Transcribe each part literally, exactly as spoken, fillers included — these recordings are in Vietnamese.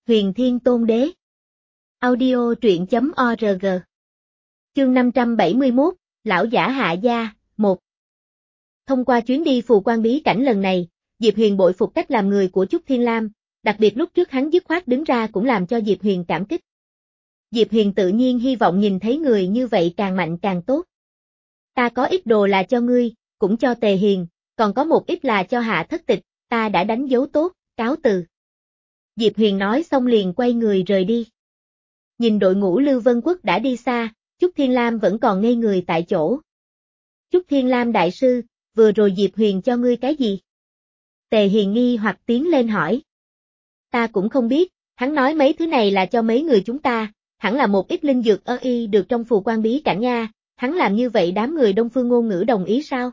Huyền Thiên Tôn Đế. Audio truyện chấm org. Chương năm trăm bảy mươi mốt, Lão giả hạ gia, một. Thông qua chuyến đi phù quan bí cảnh lần này, Diệp Huyền bội phục cách làm người của Chúc Thiên Lam, đặc biệt lúc trước hắn dứt khoát đứng ra cũng làm cho Diệp Huyền cảm kích. Diệp Huyền tự nhiên hy vọng nhìn thấy người như vậy càng mạnh càng tốt. Ta có ít đồ là cho ngươi, cũng cho Tề Hiền, còn có một ít là cho Hạ Thất Tịch, ta đã đánh dấu tốt, cáo từ. Diệp Huyền nói xong liền quay người rời đi. Nhìn đội ngũ Lưu Vân Quốc đã đi xa, Chúc Thiên Lam vẫn còn ngây người tại chỗ. Chúc Thiên Lam đại sư, vừa rồi Diệp Huyền cho ngươi cái gì? Tề Hiền nghi hoặc tiến lên hỏi. Ta cũng không biết, hắn nói mấy thứ này là cho mấy người chúng ta, hẳn là một ít linh dược ơ y được trong phù quan bí cảnh nha, hắn làm như vậy đám người Đông Phương ngôn ngữ đồng ý sao?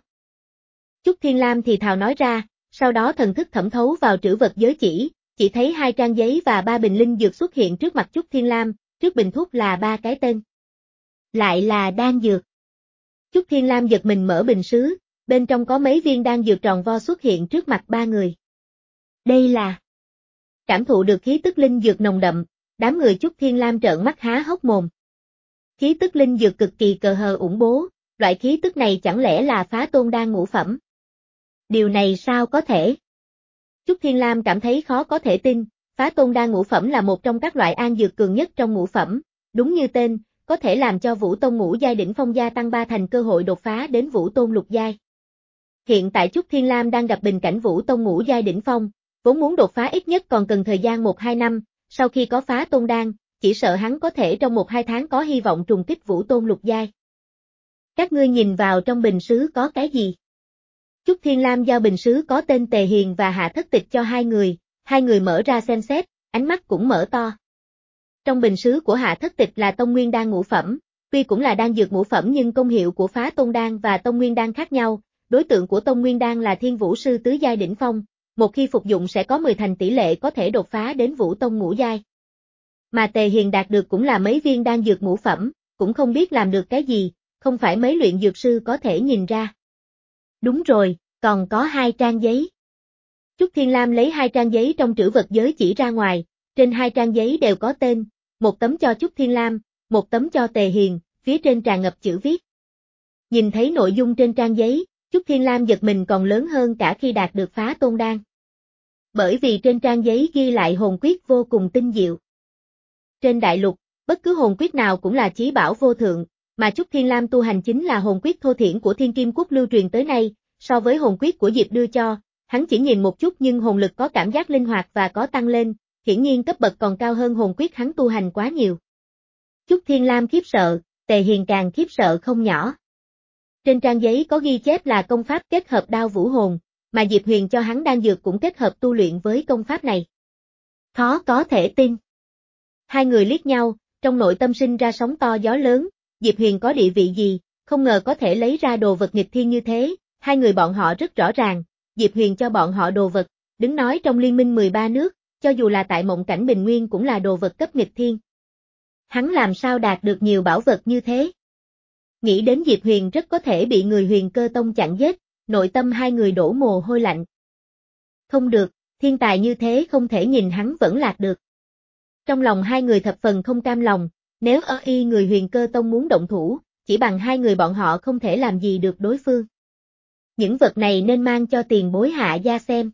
Chúc Thiên Lam thì thào nói ra, sau đó thần thức thẩm thấu vào trữ vật giới chỉ, chỉ thấy hai trang giấy và ba bình linh dược xuất hiện trước mặt Chúc Thiên Lam, trước bình thuốc là ba cái tên. Lại là đan dược. Chúc Thiên Lam giật mình mở bình sứ, bên trong có mấy viên đan dược tròn vo xuất hiện trước mặt ba người. Đây là... Cảm thụ được khí tức linh dược nồng đậm, đám người Chúc Thiên Lam trợn mắt há hốc mồm. Khí tức linh dược cực kỳ cờ hờ ủng bố, loại khí tức này chẳng lẽ là phá tôn đan ngũ phẩm? Điều này sao có thể? Chúc Thiên Lam cảm thấy khó có thể tin, phá tôn đan ngũ phẩm là một trong các loại an dược cường nhất trong ngũ phẩm, đúng như tên, có thể làm cho Vũ Tôn ngũ giai đỉnh phong gia tăng ba thành cơ hội đột phá đến Vũ Tôn lục giai. Hiện tại Chúc Thiên Lam đang gặp bình cảnh Vũ Tôn ngũ giai đỉnh phong, vốn muốn đột phá ít nhất còn cần thời gian một hai năm, sau khi có phá tôn đan, chỉ sợ hắn có thể trong một hai tháng có hy vọng trùng kích Vũ Tôn lục giai. Các ngươi nhìn vào trong bình sứ có cái gì? Chúc Thiên Lam giao bình sứ có tên Tề Hiền và Hạ Thất Tịch cho hai người, hai người mở ra xem xét, ánh mắt cũng mở to. Trong bình sứ của Hạ Thất Tịch là tông nguyên đan ngũ phẩm, tuy cũng là đan dược ngũ phẩm nhưng công hiệu của phá tôn đan và tông nguyên đan khác nhau, đối tượng của tông nguyên đan là thiên vũ sư tứ giai đỉnh phong, một khi phục dụng sẽ có mười thành tỷ lệ có thể đột phá đến Vũ Tông ngũ giai. Mà Tề Hiền đạt được cũng là mấy viên đan dược ngũ phẩm, cũng không biết làm được cái gì, không phải mấy luyện dược sư có thể nhìn ra. Đúng rồi, còn có hai trang giấy. Chúc Thiên Lam lấy hai trang giấy trong trữ vật giới chỉ ra ngoài, trên hai trang giấy đều có tên, một tấm cho Chúc Thiên Lam, một tấm cho Tề Hiền, phía trên tràn ngập chữ viết. Nhìn thấy nội dung trên trang giấy, Chúc Thiên Lam giật mình còn lớn hơn cả khi đạt được phá tôn đan. Bởi vì trên trang giấy ghi lại hồn quyết vô cùng tinh diệu. Trên đại lục, bất cứ hồn quyết nào cũng là chí bảo vô thượng, mà Chúc Thiên Lam tu hành chính là hồn quyết thô thiển của Thiên Kim Quốc lưu truyền tới nay, so với hồn quyết của Diệp đưa cho, hắn chỉ nhìn một chút nhưng hồn lực có cảm giác linh hoạt và có tăng lên, hiển nhiên cấp bậc còn cao hơn hồn quyết hắn tu hành quá nhiều. Chúc Thiên Lam khiếp sợ, Tề Hiền càng khiếp sợ không nhỏ. Trên trang giấy có ghi chép là công pháp kết hợp đao vũ hồn, mà Diệp Huyền cho hắn đan dược cũng kết hợp tu luyện với công pháp này. Khó có thể tin. Hai người liếc nhau, trong nội tâm sinh ra sóng to gió lớn, Diệp Huyền có địa vị gì, không ngờ có thể lấy ra đồ vật nghịch thiên như thế, hai người bọn họ rất rõ ràng, Diệp Huyền cho bọn họ đồ vật, đứng nói trong liên minh mười ba nước, cho dù là tại mộng cảnh bình nguyên cũng là đồ vật cấp nghịch thiên. Hắn làm sao đạt được nhiều bảo vật như thế? Nghĩ đến Diệp Huyền rất có thể bị người Huyền Cơ Tông chặn giết, nội tâm hai người đổ mồ hôi lạnh. Không được, thiên tài như thế không thể nhìn hắn vẫn lạc được. Trong lòng hai người thập phần không cam lòng, nếu ở y người Huyền Cơ Tông muốn động thủ, chỉ bằng hai người bọn họ không thể làm gì được đối phương. Những vật này nên mang cho tiền bối Hạ gia xem.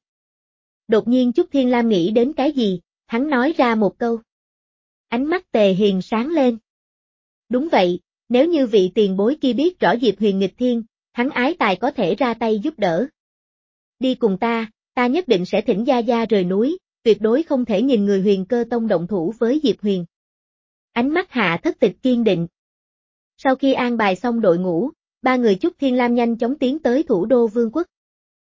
Đột nhiên Chúc Thiên Lam nghĩ đến cái gì, hắn nói ra một câu. Ánh mắt Tề Hiền sáng lên. Đúng vậy, nếu như vị tiền bối kia biết rõ Diệp Huyền nghịch thiên, hắn ái tài có thể ra tay giúp đỡ. Đi cùng ta, ta nhất định sẽ thỉnh Gia Gia rời núi, tuyệt đối không thể nhìn người Huyền Cơ Tông động thủ với Diệp Huyền. Ánh mắt Hạ Thất Tịch kiên định. Sau khi an bài xong đội ngũ, ba người Chúc Thiên Lam nhanh chóng tiến tới thủ đô Vương quốc.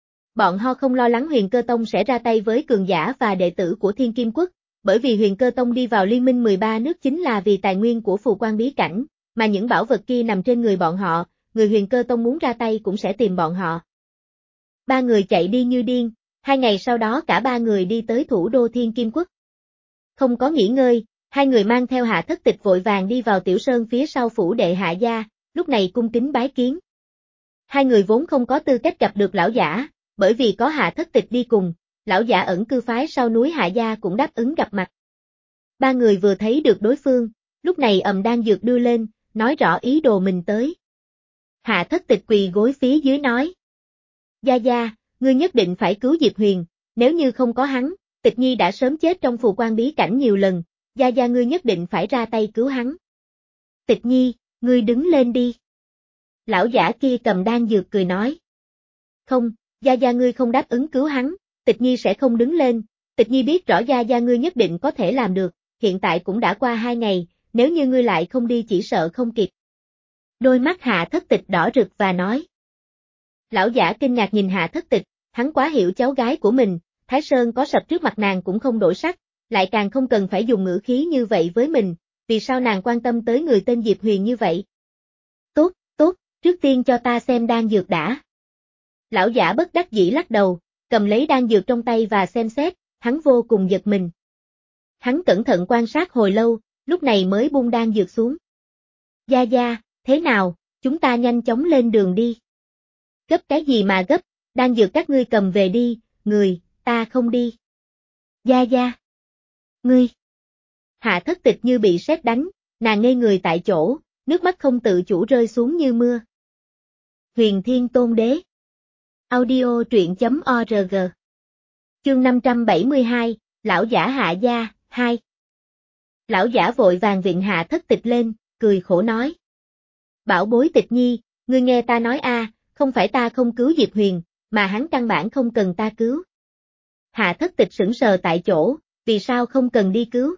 Bọn họ không lo lắng Huyền Cơ Tông sẽ ra tay với cường giả và đệ tử của Thiên Kim Quốc, bởi vì Huyền Cơ Tông đi vào liên minh mười ba nước chính là vì tài nguyên của phù quan bí cảnh, mà những bảo vật kia nằm trên người bọn họ, người Huyền Cơ Tông muốn ra tay cũng sẽ tìm bọn họ. Ba người chạy đi như điên, hai ngày sau đó cả ba người đi tới thủ đô Thiên Kim Quốc. Không có nghỉ ngơi, hai người mang theo Hạ Thất Tịch vội vàng đi vào tiểu sơn phía sau phủ đệ Hạ gia, lúc này cung kính bái kiến. Hai người vốn không có tư cách gặp được lão giả, bởi vì có Hạ Thất Tịch đi cùng, lão giả ẩn cư phái sau núi Hạ gia cũng đáp ứng gặp mặt. Ba người vừa thấy được đối phương, lúc này ầm đan dược đưa lên, nói rõ ý đồ mình tới. Hạ Thất Tịch quỳ gối phía dưới nói. Gia Gia, ngươi nhất định phải cứu Diệp Huyền, nếu như không có hắn, Tịch Nhi đã sớm chết trong phù quan bí cảnh nhiều lần, Gia Gia ngươi nhất định phải ra tay cứu hắn. Tịch Nhi, ngươi đứng lên đi. Lão giả kia cầm đan dược cười nói. Không, Gia Gia ngươi không đáp ứng cứu hắn, Tịch Nhi sẽ không đứng lên, Tịch Nhi biết rõ Gia Gia ngươi nhất định có thể làm được, hiện tại cũng đã qua hai ngày, nếu như ngươi lại không đi chỉ sợ không kịp. Đôi mắt Hạ Thất Tịch đỏ rực và nói. Lão giả kinh ngạc nhìn Hạ Thất Tịch, hắn quá hiểu cháu gái của mình, Thái Sơn có sập trước mặt nàng cũng không đổi sắc, lại càng không cần phải dùng ngữ khí như vậy với mình, vì sao nàng quan tâm tới người tên Diệp Huyền như vậy? Tốt, tốt, trước tiên cho ta xem đan dược đã. Lão giả bất đắc dĩ lắc đầu, cầm lấy đan dược trong tay và xem xét, hắn vô cùng giật mình. Hắn cẩn thận quan sát hồi lâu, lúc này mới buông đan dược xuống. Gia Gia, thế nào, chúng ta nhanh chóng lên đường đi. Gấp cái gì mà gấp, đan dược các ngươi cầm về đi, người, ta không đi. Gia Gia. Ngươi. Hạ Thất Tịch như bị sét đánh, nàng ngây người tại chỗ, nước mắt không tự chủ rơi xuống như mưa. Huyền Thiên Tôn Đế. Audio truyện chấm org. Chương năm trăm bảy mươi hai, Lão giả Hạ Gia, hai. Lão giả vội vàng vịn Hạ Thất Tịch lên, cười khổ nói. Bảo bối Tịch Nhi, ngươi nghe ta nói a, không phải ta không cứu Diệp Huyền, mà hắn căn bản không cần ta cứu. Hạ Thất Tịch sững sờ tại chỗ, vì sao không cần đi cứu?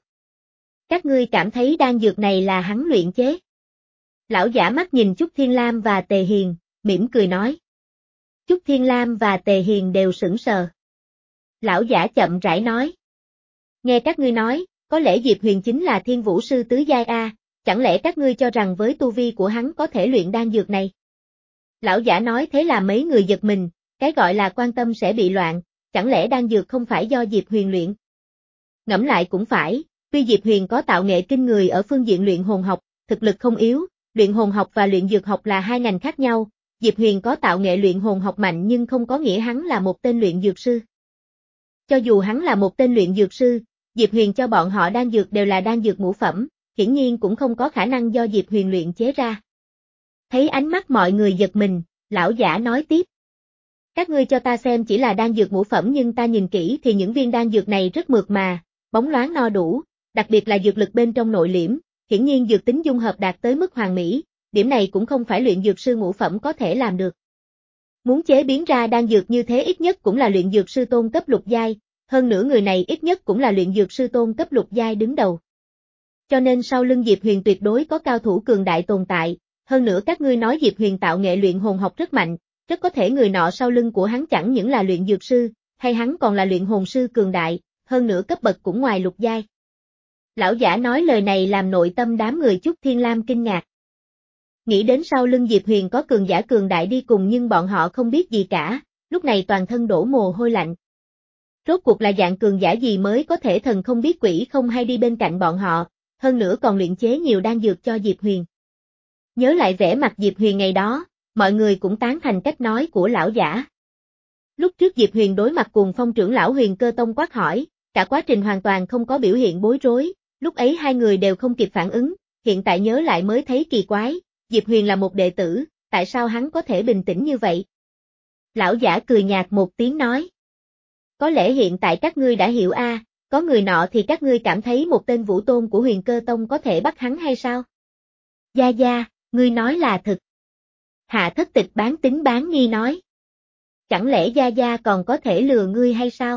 Các ngươi cảm thấy đan dược này là hắn luyện chế. Lão giả mắt nhìn Chúc Thiên Lam và Tề Hiền, mỉm cười nói. Chúc Thiên Lam và Tề Hiền đều sững sờ. Lão giả chậm rãi nói. Nghe các ngươi nói, có lẽ Diệp Huyền chính là Thiên Vũ Sư Tứ Giai A, chẳng lẽ các ngươi cho rằng với tu vi của hắn có thể luyện đan dược này? Lão giả nói thế là mấy người giật mình, cái gọi là quan tâm sẽ bị loạn, chẳng lẽ đan dược không phải do Diệp Huyền luyện? Ngẫm lại cũng phải, tuy Diệp Huyền có tạo nghệ kinh người ở phương diện luyện hồn học, thực lực không yếu, luyện hồn học và luyện dược học là hai ngành khác nhau, Diệp Huyền có tạo nghệ luyện hồn học mạnh nhưng không có nghĩa hắn là một tên luyện dược sư. Cho dù hắn là một tên luyện dược sư, Diệp Huyền cho bọn họ đan dược đều là đan dược ngũ phẩm, hiển nhiên cũng không có khả năng do Diệp Huyền luyện chế ra. Thấy ánh mắt mọi người giật mình, lão giả nói tiếp. Các ngươi cho ta xem chỉ là đan dược ngũ phẩm nhưng ta nhìn kỹ thì những viên đan dược này rất mượt mà, bóng loáng no đủ, đặc biệt là dược lực bên trong nội liễm, hiển nhiên dược tính dung hợp đạt tới mức hoàn mỹ, điểm này cũng không phải luyện dược sư ngũ phẩm có thể làm được. Muốn chế biến ra đan dược như thế ít nhất cũng là luyện dược sư tôn cấp lục giai, hơn nữa người này ít nhất cũng là luyện dược sư tôn cấp lục giai đứng đầu. Cho nên sau lưng Diệp Huyền tuyệt đối có cao thủ cường đại tồn tại, hơn nữa các ngươi nói Diệp Huyền tạo nghệ luyện hồn học rất mạnh, rất có thể người nọ sau lưng của hắn chẳng những là luyện dược sư, hay hắn còn là luyện hồn sư cường đại, hơn nữa cấp bậc cũng ngoài lục giai. Lão giả nói lời này làm nội tâm đám người Chúc Thiên Lam kinh ngạc. Nghĩ đến sau lưng Diệp Huyền có cường giả cường đại đi cùng nhưng bọn họ không biết gì cả, lúc này toàn thân đổ mồ hôi lạnh. Rốt cuộc là dạng cường giả gì mới có thể thần không biết quỷ không hay đi bên cạnh bọn họ, hơn nữa còn luyện chế nhiều đan dược cho Diệp Huyền. Nhớ lại vẻ mặt Diệp Huyền ngày đó, mọi người cũng tán thành cách nói của lão giả. Lúc trước Diệp Huyền đối mặt cùng Phong trưởng lão Huyền Cơ Tông quát hỏi, cả quá trình hoàn toàn không có biểu hiện bối rối, lúc ấy hai người đều không kịp phản ứng, hiện tại nhớ lại mới thấy kỳ quái, Diệp Huyền là một đệ tử, tại sao hắn có thể bình tĩnh như vậy? Lão giả cười nhạt một tiếng nói. Có lẽ hiện tại các ngươi đã hiểu a, à, có người nọ thì các ngươi cảm thấy một tên vũ tôn của Huyền Cơ Tông có thể bắt hắn hay sao? Gia Gia, ngươi nói là thật. Hạ Thất Tịch bán tín bán nghi nói. Chẳng lẽ Gia Gia còn có thể lừa ngươi hay sao?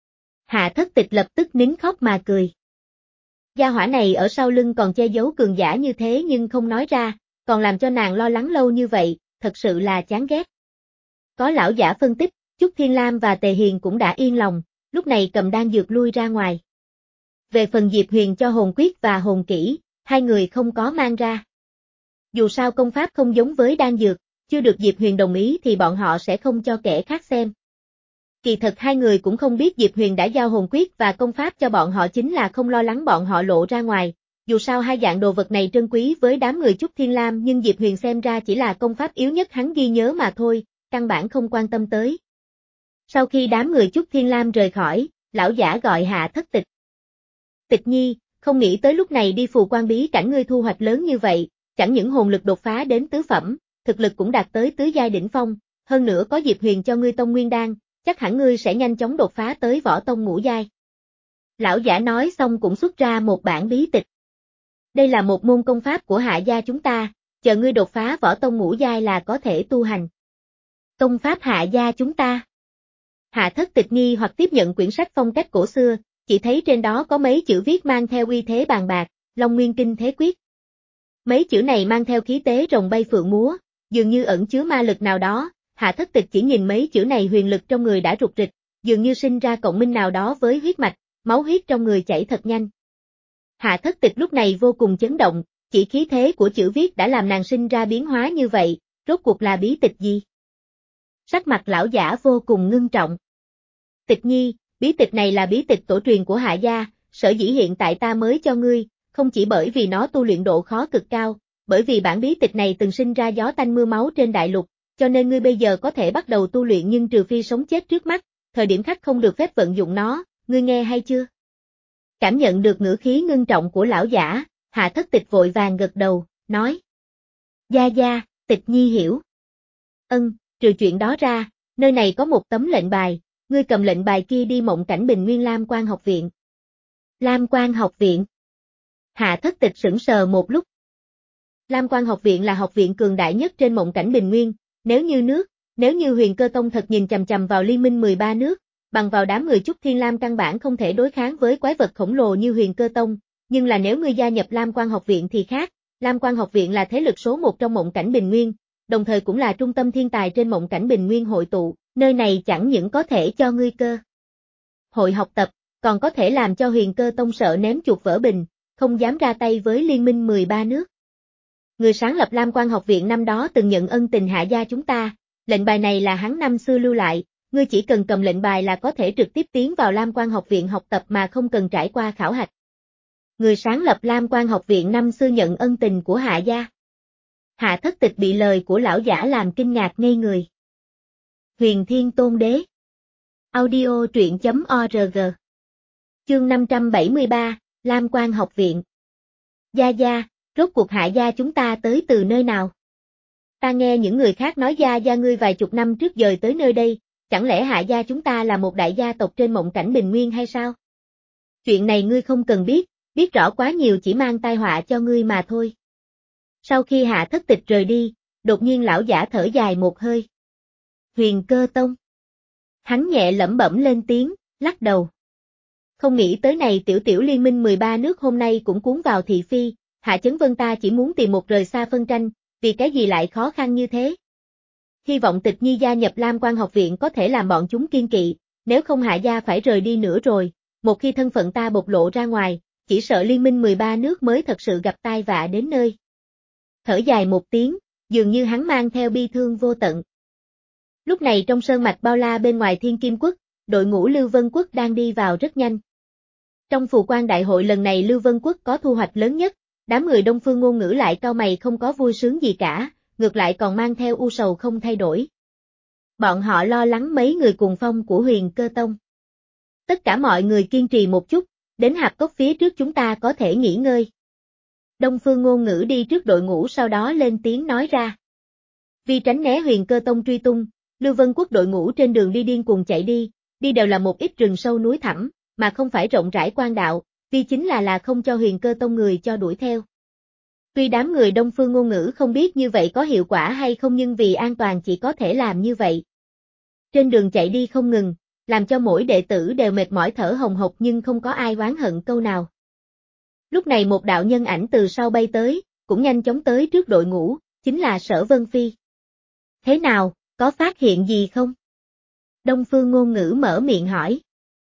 Hạ Thất Tịch lập tức nín khóc mà cười. Gia hỏa này ở sau lưng còn che giấu cường giả như thế nhưng không nói ra, còn làm cho nàng lo lắng lâu như vậy, thật sự là chán ghét. Có lão giả phân tích, Chúc Thiên Lam và Tề Hiền cũng đã yên lòng, lúc này cầm đan dược lui ra ngoài. Về phần Diệp Huyền cho hồn quyết và hồn kỹ, hai người không có mang ra. Dù sao công pháp không giống với đan dược, chưa được Diệp Huyền đồng ý thì bọn họ sẽ không cho kẻ khác xem. Kỳ thật hai người cũng không biết Diệp Huyền đã giao hồn quyết và công pháp cho bọn họ chính là không lo lắng bọn họ lộ ra ngoài. Dù sao hai dạng đồ vật này trân quý với đám người Chúc Thiên Lam nhưng Diệp Huyền xem ra chỉ là công pháp yếu nhất hắn ghi nhớ mà thôi, căn bản không quan tâm tới. Sau khi đám người Chúc Thiên Lam rời khỏi, lão giả gọi Hạ Thất Tịch. Tịch Nhi, Không nghĩ tới lúc này đi phù quan bí cảnh ngươi thu hoạch lớn như vậy, chẳng những hồn lực đột phá đến tứ phẩm, thực lực cũng đạt tới tứ giai đỉnh phong, hơn nữa có Diệp Huyền cho ngươi tông nguyên đan, chắc hẳn ngươi sẽ nhanh chóng đột phá tới võ tông ngũ giai. Lão giả nói xong cũng xuất ra một bản bí tịch. Đây là một môn công pháp của Hạ gia chúng ta, chờ ngươi đột phá võ tông ngũ giai là có thể tu hành. Công pháp Hạ gia chúng ta. Hạ Thất Tịch nghi hoặc tiếp nhận quyển sách phong cách cổ xưa, chỉ thấy trên đó có mấy chữ viết mang theo uy thế bàn bạc, Long Nguyên Kinh Thế Quyết. Mấy chữ này mang theo khí tế rồng bay phượng múa, dường như ẩn chứa ma lực nào đó, Hạ Thất Tịch chỉ nhìn mấy chữ này huyền lực trong người đã rục rịch, dường như sinh ra cộng minh nào đó với huyết mạch, máu huyết trong người chảy thật nhanh. Hạ Thất Tịch lúc này vô cùng chấn động, chỉ khí thế của chữ viết đã làm nàng sinh ra biến hóa như vậy, rốt cuộc là bí tịch gì? Sắc mặt lão giả vô cùng ngưng trọng. Tịch nhi, bí tịch này là bí tịch tổ truyền của Hạ gia, sở dĩ hiện tại ta mới cho ngươi, không chỉ bởi vì nó tu luyện độ khó cực cao, bởi vì bản bí tịch này từng sinh ra gió tanh mưa máu trên đại lục, cho nên ngươi bây giờ có thể bắt đầu tu luyện nhưng trừ phi sống chết trước mắt, thời điểm khác không được phép vận dụng nó, ngươi nghe hay chưa? Cảm nhận được ngữ khí ngưng trọng của lão giả, Hạ Thất Tịch vội vàng gật đầu, nói. Gia gia, Tịch nhi hiểu. Ân, trừ chuyện đó ra, nơi này có một tấm lệnh bài, ngươi cầm lệnh bài kia đi Mộng Cảnh Bình Nguyên Lam Quan học viện. Lam Quan học viện. Hạ Thất Tịch sững sờ một lúc. Lam Quan học viện là học viện cường đại nhất trên Mộng Cảnh Bình Nguyên, nếu như nước, nếu như Huyền Cơ Tông thật nhìn chằm chằm vào liên minh mười ba nước, bằng vào đám người Chúc Thiên Lam căn bản không thể đối kháng với quái vật khổng lồ như Huyền Cơ Tông, nhưng là nếu ngươi gia nhập Lam Quan học viện thì khác, Lam Quan học viện là thế lực số một trong Mộng Cảnh Bình Nguyên, đồng thời cũng là trung tâm thiên tài trên Mộng Cảnh Bình Nguyên hội tụ, nơi này chẳng những có thể cho ngươi cơ hội học tập, còn có thể làm cho Huyền Cơ Tông sợ ném chuột vỡ bình, không dám ra tay với liên minh mười ba nước. Người sáng lập Lam Quan học viện năm đó từng nhận ân tình Hạ gia chúng ta, lệnh bài này là hắn năm xưa lưu lại, ngươi chỉ cần cầm lệnh bài là có thể trực tiếp tiến vào Lam Quan học viện học tập mà không cần trải qua khảo hạch. Người sáng lập Lam Quan học viện năm xưa nhận ân tình của Hạ gia. Hạ Thất Tịch bị lời của lão giả làm kinh ngạc ngây người. Huyền Thiên Tôn Đế. Audio truyện chấm org. Chương năm trăm bảy mươi ba, Lam Quan học viện. Gia gia, rốt cuộc Hạ gia chúng ta tới từ nơi nào? Ta nghe những người khác nói gia gia ngươi vài chục năm trước dời tới nơi đây, chẳng lẽ Hạ gia chúng ta là một đại gia tộc trên Mộng Cảnh Bình Nguyên hay sao? Chuyện này ngươi không cần biết, biết rõ quá nhiều chỉ mang tai họa cho ngươi mà thôi. Sau khi Hạ Thất Tịch rời đi, đột nhiên lão giả thở dài một hơi. Huyền Cơ Tông. Hắn nhẹ lẩm bẩm lên tiếng, lắc đầu. Không nghĩ tới này tiểu tiểu liên minh mười ba nước hôm nay cũng cuốn vào thị phi, Hạ Chấn Vân ta chỉ muốn tìm một rời xa phân tranh, vì cái gì lại khó khăn như thế? Hy vọng Tịch nhi gia nhập Lam Quan học viện có thể làm bọn chúng kiên kỵ, nếu không Hạ gia phải rời đi nữa rồi, một khi thân phận ta bộc lộ ra ngoài, chỉ sợ liên minh mười ba nước mới thật sự gặp tai vạ đến nơi. Thở dài một tiếng, dường như hắn mang theo bi thương vô tận. Lúc này trong sơn mạch bao la bên ngoài Thiên Kim Quốc, đội ngũ Lưu Vân Quốc đang đi vào rất nhanh. Trong phù quan đại hội lần này Lưu Vân Quốc có thu hoạch lớn nhất, đám người Đông Phương Ngôn Ngữ lại cau mày không có vui sướng gì cả, ngược lại còn mang theo u sầu không thay đổi. Bọn họ lo lắng mấy người cùng phong của Huyền Cơ Tông. Tất cả mọi người kiên trì một chút, đến hạp cốc phía trước chúng ta có thể nghỉ ngơi. Đông Phương Ngôn Ngữ đi trước đội ngũ sau đó lên tiếng nói ra. Vì tránh né Huyền Cơ Tông truy tung, Lưu Vân Quốc đội ngũ trên đường đi điên cuồng chạy đi, đi đều là một ít rừng sâu núi thẳm, mà không phải rộng rãi quan đạo, vì chính là là không cho Huyền Cơ Tông người cho đuổi theo. Tuy đám người Đông Phương Ngôn Ngữ không biết như vậy có hiệu quả hay không nhưng vì an toàn chỉ có thể làm như vậy. Trên đường chạy đi không ngừng, làm cho mỗi đệ tử đều mệt mỏi thở hồng hộc nhưng không có ai oán hận câu nào. Lúc này một đạo nhân ảnh từ sau bay tới, cũng nhanh chóng tới trước đội ngũ, chính là Sở Vân Phi. Thế nào, có phát hiện gì không? Đông Phương Ngôn Ngữ mở miệng hỏi.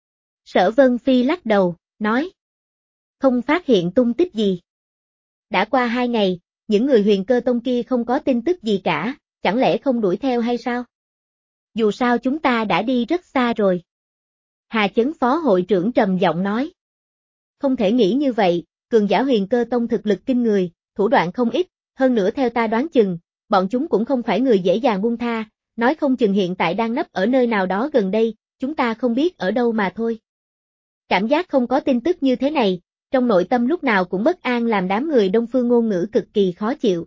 Sở Vân Phi lắc đầu, nói. Không phát hiện tung tích gì. Đã qua hai ngày, những người Huyền Cơ Tông kia không có tin tức gì cả, chẳng lẽ không đuổi theo hay sao? Dù sao chúng ta đã đi rất xa rồi. Hà Chấn Phó hội trưởng trầm giọng nói. Không thể nghĩ như vậy, cường giả Huyền Cơ Tông thực lực kinh người, thủ đoạn không ít, hơn nữa theo ta đoán chừng, bọn chúng cũng không phải người dễ dàng buông tha, nói không chừng hiện tại đang nấp ở nơi nào đó gần đây, chúng ta không biết ở đâu mà thôi. Cảm giác không có tin tức như thế này, trong nội tâm lúc nào cũng bất an làm đám người Đông Phương Ngôn Ngữ cực kỳ khó chịu.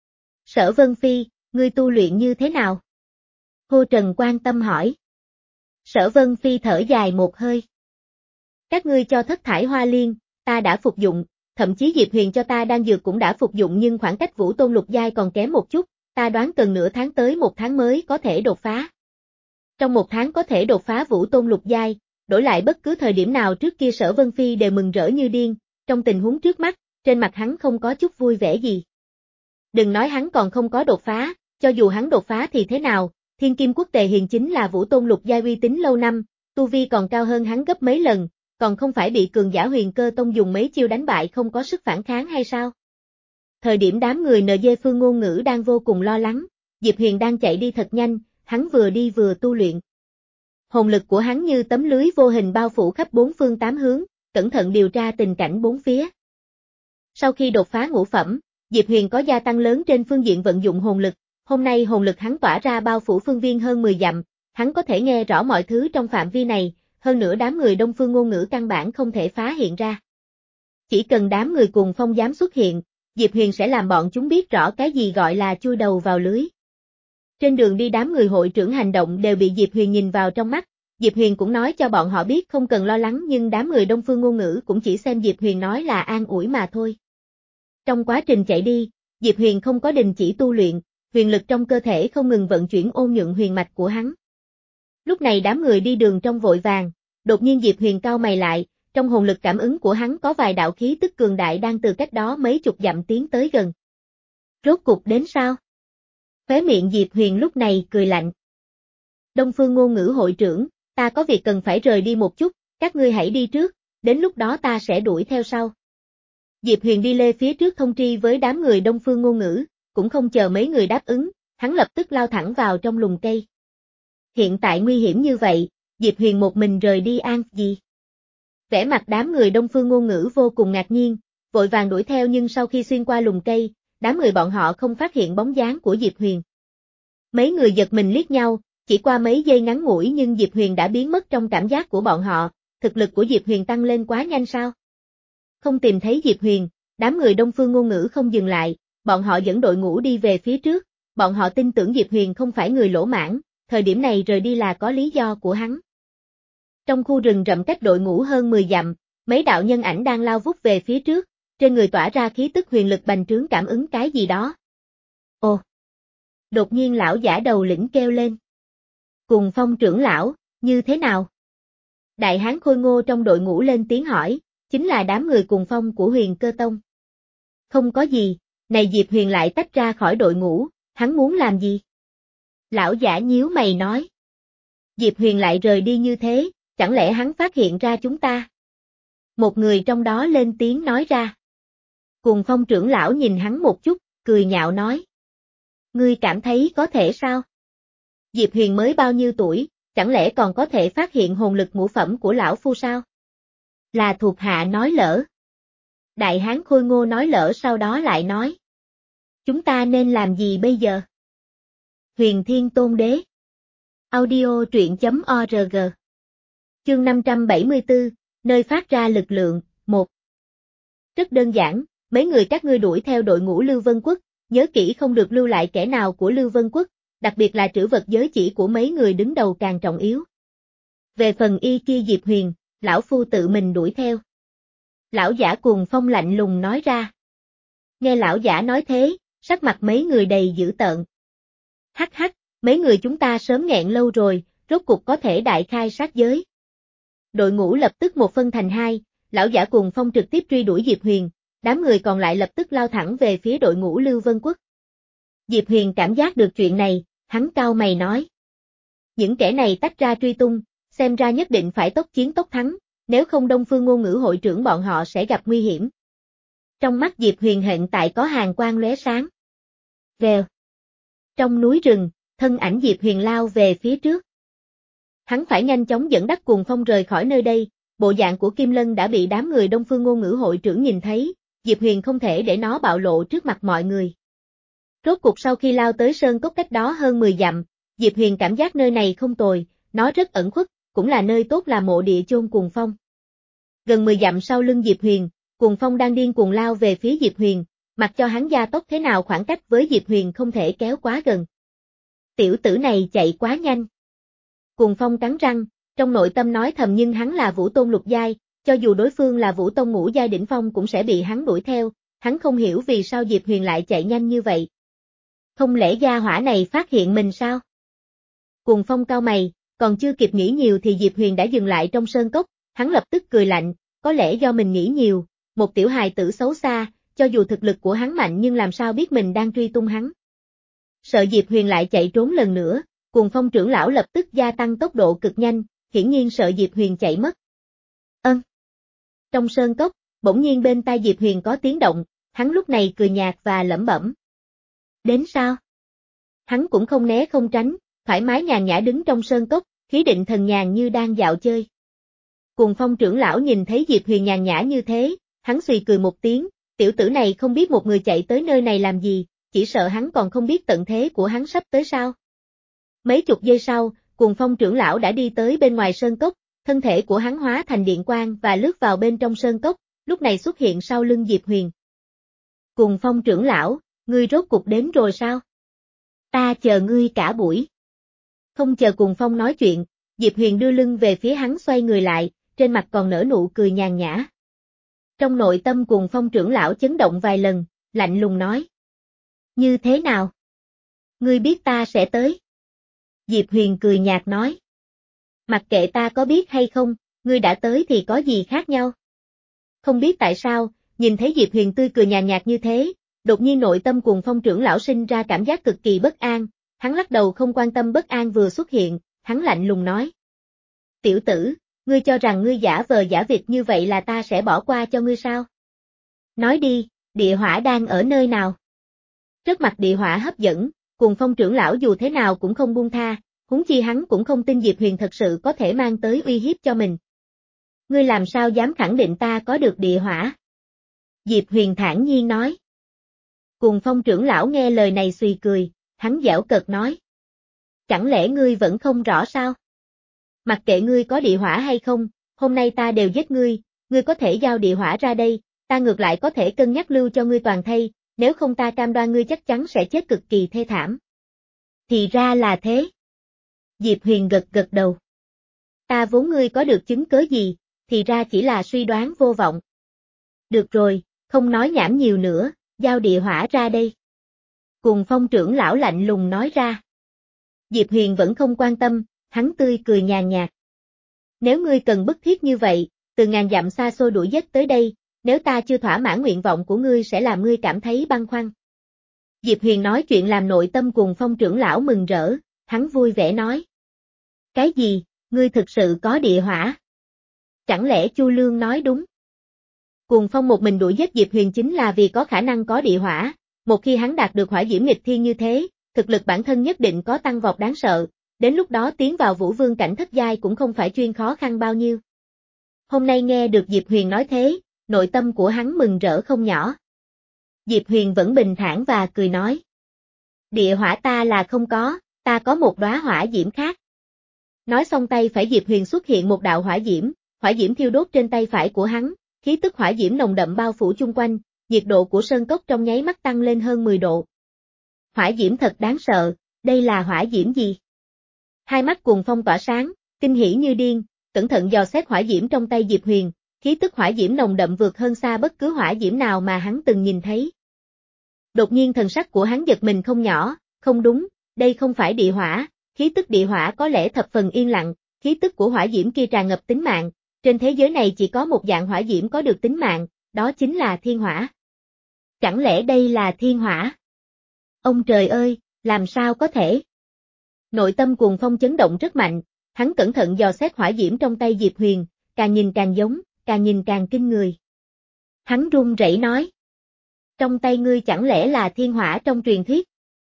Sở Vân Phi, ngươi tu luyện như thế nào? Hô Trần quan tâm hỏi. Sở Vân Phi thở dài một hơi. Các ngươi cho thất thải hoa liên, ta đã phục dụng, thậm chí Diệp Huyền cho ta đan dược cũng đã phục dụng nhưng khoảng cách Vũ Tôn lục giai còn kém một chút, ta đoán cần nửa tháng tới một tháng mới có thể đột phá. Trong một tháng có thể đột phá Vũ Tôn lục giai, đổi lại bất cứ thời điểm nào trước kia Sở Vân Phi đều mừng rỡ như điên, trong tình huống trước mắt, trên mặt hắn không có chút vui vẻ gì. Đừng nói hắn còn không có đột phá, cho dù hắn đột phá thì thế nào, Thiên Kim Quốc Tề Hiền chính là Vũ Tôn lục giai uy tín lâu năm, tu vi còn cao hơn hắn gấp mấy lần, còn không phải bị cường giả Huyền Cơ Tông dùng mấy chiêu đánh bại không có sức phản kháng hay sao? Thời điểm đám người en giê Phương Ngôn Ngữ đang vô cùng lo lắng, Diệp Huyền đang chạy đi thật nhanh, hắn vừa đi vừa tu luyện. Hồn lực của hắn như tấm lưới vô hình bao phủ khắp bốn phương tám hướng, cẩn thận điều tra tình cảnh bốn phía. Sau khi đột phá ngũ phẩm, Diệp Huyền có gia tăng lớn trên phương diện vận dụng hồn lực, hôm nay hồn lực hắn tỏa ra bao phủ phương viên hơn mười dặm, hắn có thể nghe rõ mọi thứ trong phạm vi này, hơn nữa đám người Đông Phương Ngôn Ngữ căn bản không thể phá hiện ra. Chỉ cần đám người Cuồng Phong dám xuất hiện, Diệp Huyền sẽ làm bọn chúng biết rõ cái gì gọi là chui đầu vào lưới. Trên đường đi đám người hội trưởng hành động đều bị Diệp Huyền nhìn vào trong mắt, Diệp Huyền cũng nói cho bọn họ biết không cần lo lắng nhưng đám người Đông Phương Ngôn Ngữ cũng chỉ xem Diệp Huyền nói là an ủi mà thôi. Trong quá trình chạy đi, Diệp Huyền không có đình chỉ tu luyện, huyền lực trong cơ thể không ngừng vận chuyển ôn nhuận huyền mạch của hắn. Lúc này đám người đi đường trong vội vàng, đột nhiên Diệp Huyền cau mày lại, trong hồn lực cảm ứng của hắn có vài đạo khí tức cường đại đang từ cách đó mấy chục dặm tiến tới gần. Rốt cục đến sao? Khóe miệng Diệp Huyền lúc này cười lạnh. Đông Phương Ngôn Ngữ hội trưởng, ta có việc cần phải rời đi một chút, các ngươi hãy đi trước, đến lúc đó ta sẽ đuổi theo sau. Diệp Huyền đi lê phía trước thông tri với đám người Đông Phương Ngôn Ngữ, cũng không chờ mấy người đáp ứng, hắn lập tức lao thẳng vào trong lùm cây. Hiện tại nguy hiểm như vậy, Diệp Huyền một mình rời đi an gì? Vẻ mặt đám người Đông Phương Ngôn Ngữ vô cùng ngạc nhiên, vội vàng đuổi theo nhưng sau khi xuyên qua lùm cây, đám người bọn họ không phát hiện bóng dáng của Diệp Huyền. Mấy người giật mình liếc nhau, chỉ qua mấy giây ngắn ngủi nhưng Diệp Huyền đã biến mất trong cảm giác của bọn họ, thực lực của Diệp Huyền tăng lên quá nhanh sao? Không tìm thấy Diệp Huyền, đám người Đông Phương Ngôn Ngữ không dừng lại, bọn họ dẫn đội ngũ đi về phía trước, bọn họ tin tưởng Diệp Huyền không phải người lỗ mãng, thời điểm này rời đi là có lý do của hắn. Trong khu rừng rậm cách đội ngũ hơn mười dặm, mấy đạo nhân ảnh đang lao vút về phía trước, trên người tỏa ra khí tức huyền lực bành trướng cảm ứng cái gì đó. Ồ! Đột nhiên lão giả đầu lĩnh kêu lên. Cùng Phong trưởng lão, như thế nào? Đại hán khôi ngô trong đội ngũ lên tiếng hỏi, chính là đám người Cùng Phong của Huyền Cơ Tông. Không có gì, này Diệp Huyền lại tách ra khỏi đội ngũ, hắn muốn làm gì? Lão giả nhíu mày nói. Diệp Huyền lại rời đi như thế, chẳng lẽ hắn phát hiện ra chúng ta? Một người trong đó lên tiếng nói ra. Cùng Phong trưởng lão nhìn hắn một chút, cười nhạo nói. Ngươi cảm thấy có thể sao? Diệp Huyền mới bao nhiêu tuổi, chẳng lẽ còn có thể phát hiện hồn lực ngũ phẩm của lão phu sao? Là thuộc hạ nói lỡ. Đại hán khôi ngô nói lỡ sau đó lại nói. Chúng ta nên làm gì bây giờ? Huyền Thiên Tôn Đế. Audio truyện chấm org. Chương năm trăm bảy mươi tư, nơi phát ra lực lượng, một. Rất đơn giản, mấy người các ngươi đuổi theo đội ngũ Lưu Vân Quốc, nhớ kỹ không được lưu lại kẻ nào của Lưu Vân Quốc, đặc biệt là trữ vật giới chỉ của mấy người đứng đầu càng trọng yếu. Về phần y kia Diệp Huyền, lão phu tự mình đuổi theo. Lão giả Cuồng Phong lạnh lùng nói ra. Nghe lão giả nói thế, sắc mặt mấy người đầy dữ tợn. Hắc hắc, mấy người chúng ta sớm nghẹn lâu rồi, rốt cục có thể đại khai sát giới. Đội ngũ lập tức một phân thành hai, lão giả Cuồng Phong trực tiếp truy đuổi Diệp Huyền, đám người còn lại lập tức lao thẳng về phía đội ngũ Lưu Vân Quốc. Diệp Huyền cảm giác được chuyện này, hắn cau mày nói. Những kẻ này tách ra truy tung, xem ra nhất định phải tốc chiến tốc thắng, nếu không Đông Phương Ngôn Ngữ hội trưởng bọn họ sẽ gặp nguy hiểm. Trong mắt Diệp Huyền hiện tại có hàn quang lóe sáng. Vèo. Trong núi rừng, thân ảnh Diệp Huyền lao về phía trước. Hắn phải nhanh chóng dẫn Đắc Cuồng Phong rời khỏi nơi đây, bộ dạng của Kim Lân đã bị đám người Đông Phương Ngôn Ngữ hội trưởng nhìn thấy, Diệp Huyền không thể để nó bạo lộ trước mặt mọi người. Rốt cuộc sau khi lao tới sơn cốc cách đó hơn mười dặm, Diệp Huyền cảm giác nơi này không tồi, nó rất ẩn khuất, cũng là nơi tốt là mộ địa chôn Cuồng Phong. Gần mười dặm sau lưng Diệp Huyền, Cuồng phong đang điên cuồng lao về phía Diệp Huyền, mặc cho hắn gia tốc thế nào khoảng cách với Diệp Huyền không thể kéo quá gần. Tiểu tử này chạy quá nhanh. Cuồng phong cắn răng, trong nội tâm nói thầm nhưng hắn là Vũ Tôn lục giai, cho dù đối phương là Vũ Tôn ngũ giai đỉnh phong cũng sẽ bị hắn đuổi theo, hắn không hiểu vì sao Diệp Huyền lại chạy nhanh như vậy. Không lẽ gia hỏa này phát hiện mình sao? Cuồng phong cau mày, còn chưa kịp nghĩ nhiều thì Diệp Huyền đã dừng lại trong sơn cốc, hắn lập tức cười lạnh, có lẽ do mình nghĩ nhiều, một tiểu hài tử xấu xa, cho dù thực lực của hắn mạnh nhưng làm sao biết mình đang truy tung hắn. Sợ Diệp Huyền lại chạy trốn lần nữa, Cuồng phong trưởng lão lập tức gia tăng tốc độ cực nhanh, hiển nhiên sợ Diệp Huyền chạy mất. Ân. Trong sơn cốc, bỗng nhiên bên tai Diệp Huyền có tiếng động, hắn lúc này cười nhạt và lẩm bẩm. Đến sao? Hắn cũng không né không tránh, thoải mái nhàn nhã đứng trong sơn cốc, khí định thần nhàn như đang dạo chơi. Cuồng phong trưởng lão nhìn thấy Diệp Huyền nhàn nhã như thế, hắn suy cười một tiếng, tiểu tử này không biết một người chạy tới nơi này làm gì, chỉ sợ hắn còn không biết tận thế của hắn sắp tới sao. Mấy chục giây sau, Cuồng phong trưởng lão đã đi tới bên ngoài sơn cốc, thân thể của hắn hóa thành điện quang và lướt vào bên trong sơn cốc, lúc này xuất hiện sau lưng Diệp Huyền. Cuồng phong trưởng lão, ngươi rốt cục đến rồi sao? Ta chờ ngươi cả buổi. Không chờ Cuồng phong nói chuyện, Diệp Huyền đưa lưng về phía hắn xoay người lại, trên mặt còn nở nụ cười nhàn nhã. Trong nội tâm Cuồng phong trưởng lão chấn động vài lần, lạnh lùng nói. Như thế nào? Ngươi biết ta sẽ tới. Diệp Huyền cười nhạt nói. Mặc kệ ta có biết hay không, ngươi đã tới thì có gì khác nhau? Không biết tại sao, nhìn thấy Diệp Huyền tươi cười nhàn nhạt như thế, đột nhiên nội tâm Cuồng phong trưởng lão sinh ra cảm giác cực kỳ bất an, hắn lắc đầu không quan tâm bất an vừa xuất hiện, hắn lạnh lùng nói. Tiểu tử, ngươi cho rằng ngươi giả vờ giả vịt như vậy là ta sẽ bỏ qua cho ngươi sao? Nói đi, địa hỏa đang ở nơi nào? Trước mặt địa hỏa hấp dẫn, Cuồng phong trưởng lão dù thế nào cũng không buông tha, huống chi hắn cũng không tin Diệp Huyền thật sự có thể mang tới uy hiếp cho mình. Ngươi làm sao dám khẳng định ta có được địa hỏa? Diệp Huyền thản nhiên nói. Cuồng phong trưởng lão nghe lời này suy cười, hắn giễu cợt nói. Chẳng lẽ ngươi vẫn không rõ sao? Mặc kệ ngươi có địa hỏa hay không, hôm nay ta đều giết ngươi, ngươi có thể giao địa hỏa ra đây, ta ngược lại có thể cân nhắc lưu cho ngươi toàn thây, nếu không ta cam đoan ngươi chắc chắn sẽ chết cực kỳ thê thảm. Thì ra là thế. Diệp Huyền gật gật đầu. Ta vốn ngươi có được chứng cớ gì, thì ra chỉ là suy đoán vô vọng. Được rồi, không nói nhảm nhiều nữa, giao địa hỏa ra đây. Cuồng phong trưởng lão lạnh lùng nói ra. Diệp Huyền vẫn không quan tâm, hắn tươi cười nhàn nhạt. Nếu ngươi cần bức thiết như vậy, từ ngàn dặm xa xôi đuổi giết tới đây, nếu ta chưa thỏa mãn nguyện vọng của ngươi sẽ làm ngươi cảm thấy băn khoăn. Diệp Huyền nói chuyện làm nội tâm Cuồng phong trưởng lão mừng rỡ, hắn vui vẻ nói. Cái gì, ngươi thực sự có địa hỏa? Chẳng lẽ Chu Lương nói đúng? Cuồng phong một mình đuổi giết Diệp Huyền chính là vì có khả năng có địa hỏa, một khi hắn đạt được hỏa diễm nghịch thiên như thế, thực lực bản thân nhất định có tăng vọt đáng sợ, đến lúc đó tiến vào vũ vương cảnh thất giai cũng không phải chuyên khó khăn bao nhiêu. Hôm nay nghe được Diệp Huyền nói thế, nội tâm của hắn mừng rỡ không nhỏ. Diệp Huyền vẫn bình thản và cười nói. Địa hỏa ta là không có, ta có một đóa hỏa diễm khác. Nói xong tay phải Diệp Huyền xuất hiện một đạo hỏa diễm, hỏa diễm thiêu đốt trên tay phải của hắn, khí tức hỏa diễm nồng đậm bao phủ chung quanh, nhiệt độ của sơn cốc trong nháy mắt tăng lên hơn mười độ. Hỏa diễm thật đáng sợ, đây là hỏa diễm gì? Hai mắt Cuồng phong tỏa sáng, kinh hỉ như điên, cẩn thận dò xét hỏa diễm trong tay Diệp Huyền, khí tức hỏa diễm nồng đậm vượt hơn xa bất cứ hỏa diễm nào mà hắn từng nhìn thấy. Đột nhiên thần sắc của hắn giật mình không nhỏ, không đúng, đây không phải địa hỏa, khí tức địa hỏa có lẽ thập phần yên lặng, khí tức của hỏa diễm kia tràn ngập tính mạng, trên thế giới này chỉ có một dạng hỏa diễm có được tính mạng, đó chính là thiên hỏa. Chẳng lẽ đây là thiên hỏa? Ông trời ơi, làm sao có thể? Nội tâm Cuồng phong chấn động rất mạnh, hắn cẩn thận dò xét hỏa diễm trong tay Diệp Huyền, càng nhìn càng giống, càng nhìn càng kinh người. Hắn run rẩy nói. Trong tay ngươi chẳng lẽ là thiên hỏa trong truyền thuyết?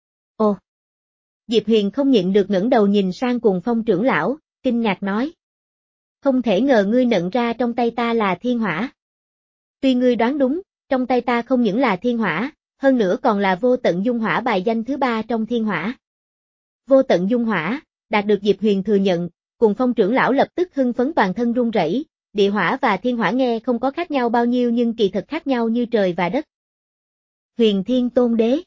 Ồ! Diệp Huyền không nhịn được ngẩng đầu nhìn sang Cuồng phong trưởng lão, kinh ngạc nói. Không thể ngờ ngươi nhận ra trong tay ta là thiên hỏa. Tuy ngươi đoán đúng, trong tay ta không những là thiên hỏa, hơn nữa còn là vô tận dung hỏa bài danh thứ ba trong thiên hỏa. Vô tận dung hỏa, đạt được Diệp Huyền thừa nhận, Cuồng phong trưởng lão lập tức hưng phấn toàn thân run rẩy, địa hỏa và thiên hỏa nghe không có khác nhau bao nhiêu nhưng kỳ thực khác nhau như trời và đất. Huyền Thiên Tôn Đế.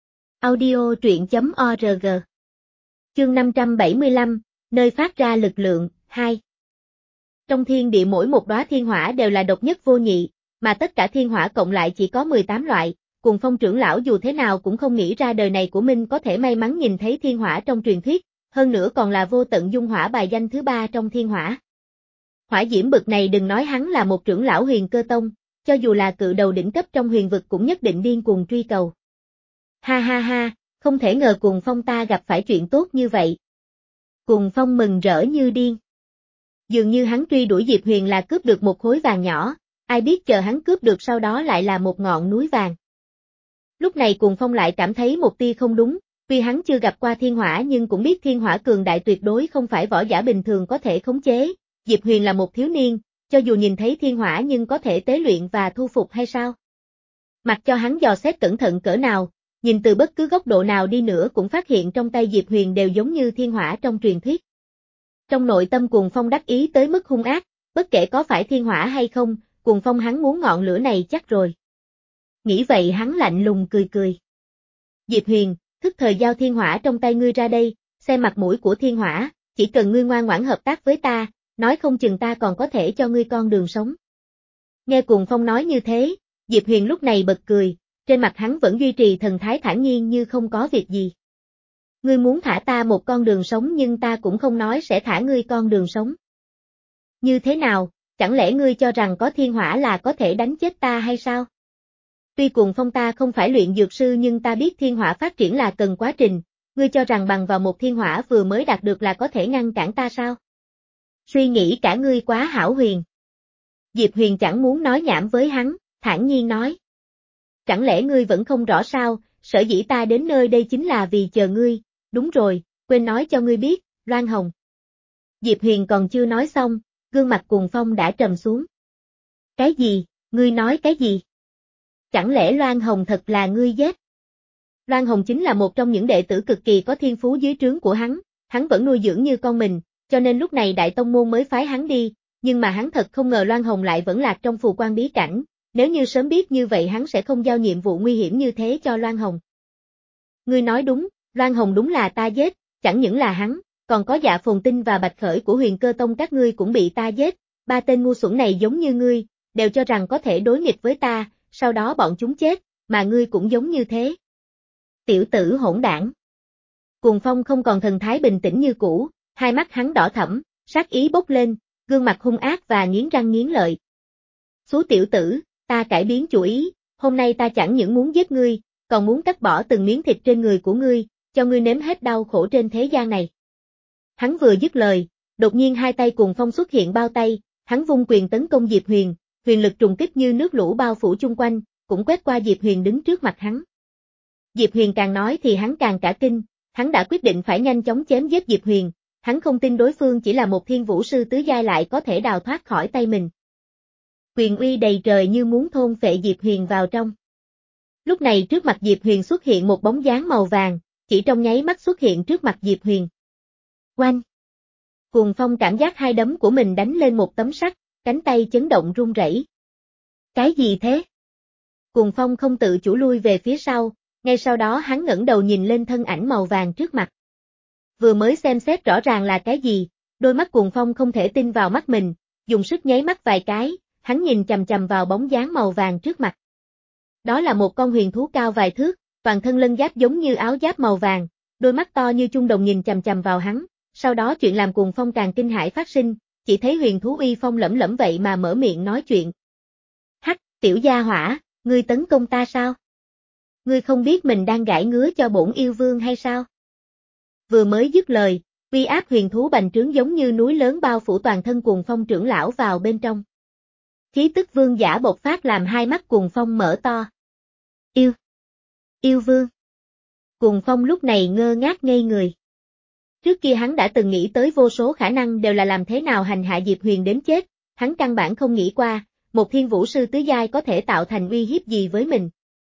Audio truyện chấm org. Chương năm trăm bảy mươi lăm, nơi phát ra lực lượng, hai. Trong thiên địa mỗi một đóa thiên hỏa đều là độc nhất vô nhị, mà tất cả thiên hỏa cộng lại chỉ có mười tám loại, Cuồng Phong trưởng lão dù thế nào cũng không nghĩ ra đời này của mình có thể may mắn nhìn thấy thiên hỏa trong truyền thuyết, hơn nữa còn là vô tận dung hỏa bài danh thứ ba trong thiên hỏa. Hỏa diễm bực này đừng nói hắn là một trưởng lão Huyền Cơ Tông, cho dù là cự đầu đỉnh cấp trong huyền vực cũng nhất định điên cuồng truy cầu. Ha ha ha, không thể ngờ Cuồng Phong ta gặp phải chuyện tốt như vậy. Cuồng Phong mừng rỡ như điên. Dường như hắn truy đuổi Diệp Huyền là cướp được một khối vàng nhỏ, ai biết chờ hắn cướp được sau đó lại là một ngọn núi vàng. Lúc này Cuồng Phong lại cảm thấy một tia không đúng, tuy hắn chưa gặp qua thiên hỏa nhưng cũng biết thiên hỏa cường đại tuyệt đối không phải võ giả bình thường có thể khống chế, Diệp Huyền là một thiếu niên, cho dù nhìn thấy thiên hỏa nhưng có thể tế luyện và thu phục hay sao? Mặc cho hắn dò xét cẩn thận cỡ nào, nhìn từ bất cứ góc độ nào đi nữa cũng phát hiện trong tay Diệp Huyền đều giống như thiên hỏa trong truyền thuyết. Trong nội tâm Cuồng Phong đắc ý tới mức hung ác, bất kể có phải thiên hỏa hay không, Cuồng Phong hắn muốn ngọn lửa này chắc rồi. Nghĩ vậy hắn lạnh lùng cười cười. Diệp Huyền, thức thời giao thiên hỏa trong tay ngươi ra đây, xem mặt mũi của thiên hỏa, chỉ cần ngươi ngoan ngoãn hợp tác với ta, nói không chừng ta còn có thể cho ngươi con đường sống. Nghe Cuồng Phong nói như thế, Diệp Huyền lúc này bật cười, trên mặt hắn vẫn duy trì thần thái thản nhiên như không có việc gì. Ngươi muốn thả ta một con đường sống nhưng ta cũng không nói sẽ thả ngươi con đường sống. Như thế nào, chẳng lẽ ngươi cho rằng có thiên hỏa là có thể đánh chết ta hay sao? Tuy Cuồng Phong ta không phải luyện dược sư nhưng ta biết thiên hỏa phát triển là cần quá trình, ngươi cho rằng bằng vào một thiên hỏa vừa mới đạt được là có thể ngăn cản ta sao? Suy nghĩ cả ngươi quá hão huyền. Diệp Huyền chẳng muốn nói nhảm với hắn, thản nhiên nói. Chẳng lẽ ngươi vẫn không rõ sao, sở dĩ ta đến nơi đây chính là vì chờ ngươi, đúng rồi, quên nói cho ngươi biết, Loan Hồng. Diệp Huyền còn chưa nói xong, gương mặt Cuồng Phong đã trầm xuống. Cái gì, ngươi nói cái gì? Chẳng lẽ Loan Hồng thật là ngươi giết? Loan Hồng chính là một trong những đệ tử cực kỳ có thiên phú dưới trướng của hắn, hắn vẫn nuôi dưỡng như con mình, cho nên lúc này Đại Tông Môn mới phái hắn đi, nhưng mà hắn thật không ngờ Loan Hồng lại vẫn lạc trong phù quan bí cảnh, nếu như sớm biết như vậy hắn sẽ không giao nhiệm vụ nguy hiểm như thế cho Loan Hồng. Ngươi nói đúng, Loan Hồng đúng là ta giết, chẳng những là hắn, còn có Dạ Phồn Tinh và Bạch Khởi của Huyền Cơ Tông các ngươi cũng bị ta giết, ba tên ngu xuẩn này giống như ngươi, đều cho rằng có thể đối nghịch với ta, sau đó bọn chúng chết, mà ngươi cũng giống như thế. Tiểu tử hỗn đảng. Cuồng Phong không còn thần thái bình tĩnh như cũ, hai mắt hắn đỏ thẫm, sát ý bốc lên, gương mặt hung ác và nghiến răng nghiến lợi. Xú tiểu tử, ta cải biến chủ ý, hôm nay ta chẳng những muốn giết ngươi, còn muốn cắt bỏ từng miếng thịt trên người của ngươi, cho ngươi nếm hết đau khổ trên thế gian này. Hắn vừa dứt lời, đột nhiên hai tay Cuồng Phong xuất hiện bao tay, hắn vung quyền tấn công Diệp Huyền, huyền lực trùng kích như nước lũ bao phủ chung quanh, cũng quét qua Diệp Huyền đứng trước mặt hắn. Diệp Huyền càng nói thì hắn càng cả kinh, hắn đã quyết định phải nhanh chóng chém giết Diệp Huyền, hắn không tin đối phương chỉ là một thiên vũ sư tứ giai lại có thể đào thoát khỏi tay mình. Quyền uy đầy trời như muốn thôn phệ Diệp Huyền vào trong. Lúc này trước mặt Diệp Huyền xuất hiện một bóng dáng màu vàng, chỉ trong nháy mắt xuất hiện trước mặt Diệp Huyền. Oanh! Cuồng Phong cảm giác hai đấm của mình đánh lên một tấm sắt, cánh tay chấn động run rẩy. Cái gì thế? Cuồng Phong không tự chủ lui về phía sau, ngay sau đó hắn ngẩng đầu nhìn lên thân ảnh màu vàng trước mặt. Vừa mới xem xét rõ ràng là cái gì, đôi mắt Cuồng Phong không thể tin vào mắt mình, dùng sức nháy mắt vài cái, hắn nhìn chằm chằm vào bóng dáng màu vàng trước mặt. Đó là một con huyền thú cao vài thước, toàn thân lân giáp giống như áo giáp màu vàng, đôi mắt to như chuông đồng nhìn chằm chằm vào hắn, sau đó chuyện làm Cuồng Phong càng kinh hãi phát sinh, chỉ thấy huyền thú uy phong lẫm lẫm vậy mà mở miệng nói chuyện. Hắc, tiểu gia hỏa, ngươi tấn công ta sao? Ngươi không biết mình đang gãi ngứa cho bổn yêu vương hay sao? Vừa mới dứt lời, uy áp huyền thú bành trướng giống như núi lớn bao phủ toàn thân Cuồng Phong trưởng lão vào bên trong. Khí tức vương giả bộc phát làm hai mắt Cuồng Phong mở to. Yêu! Yêu vương! Cuồng Phong lúc này ngơ ngác ngây người. Trước kia hắn đã từng nghĩ tới vô số khả năng đều là làm thế nào hành hạ Diệp Huyền đến chết, hắn căn bản không nghĩ qua, một thiên vũ sư tứ giai có thể tạo thành uy hiếp gì với mình.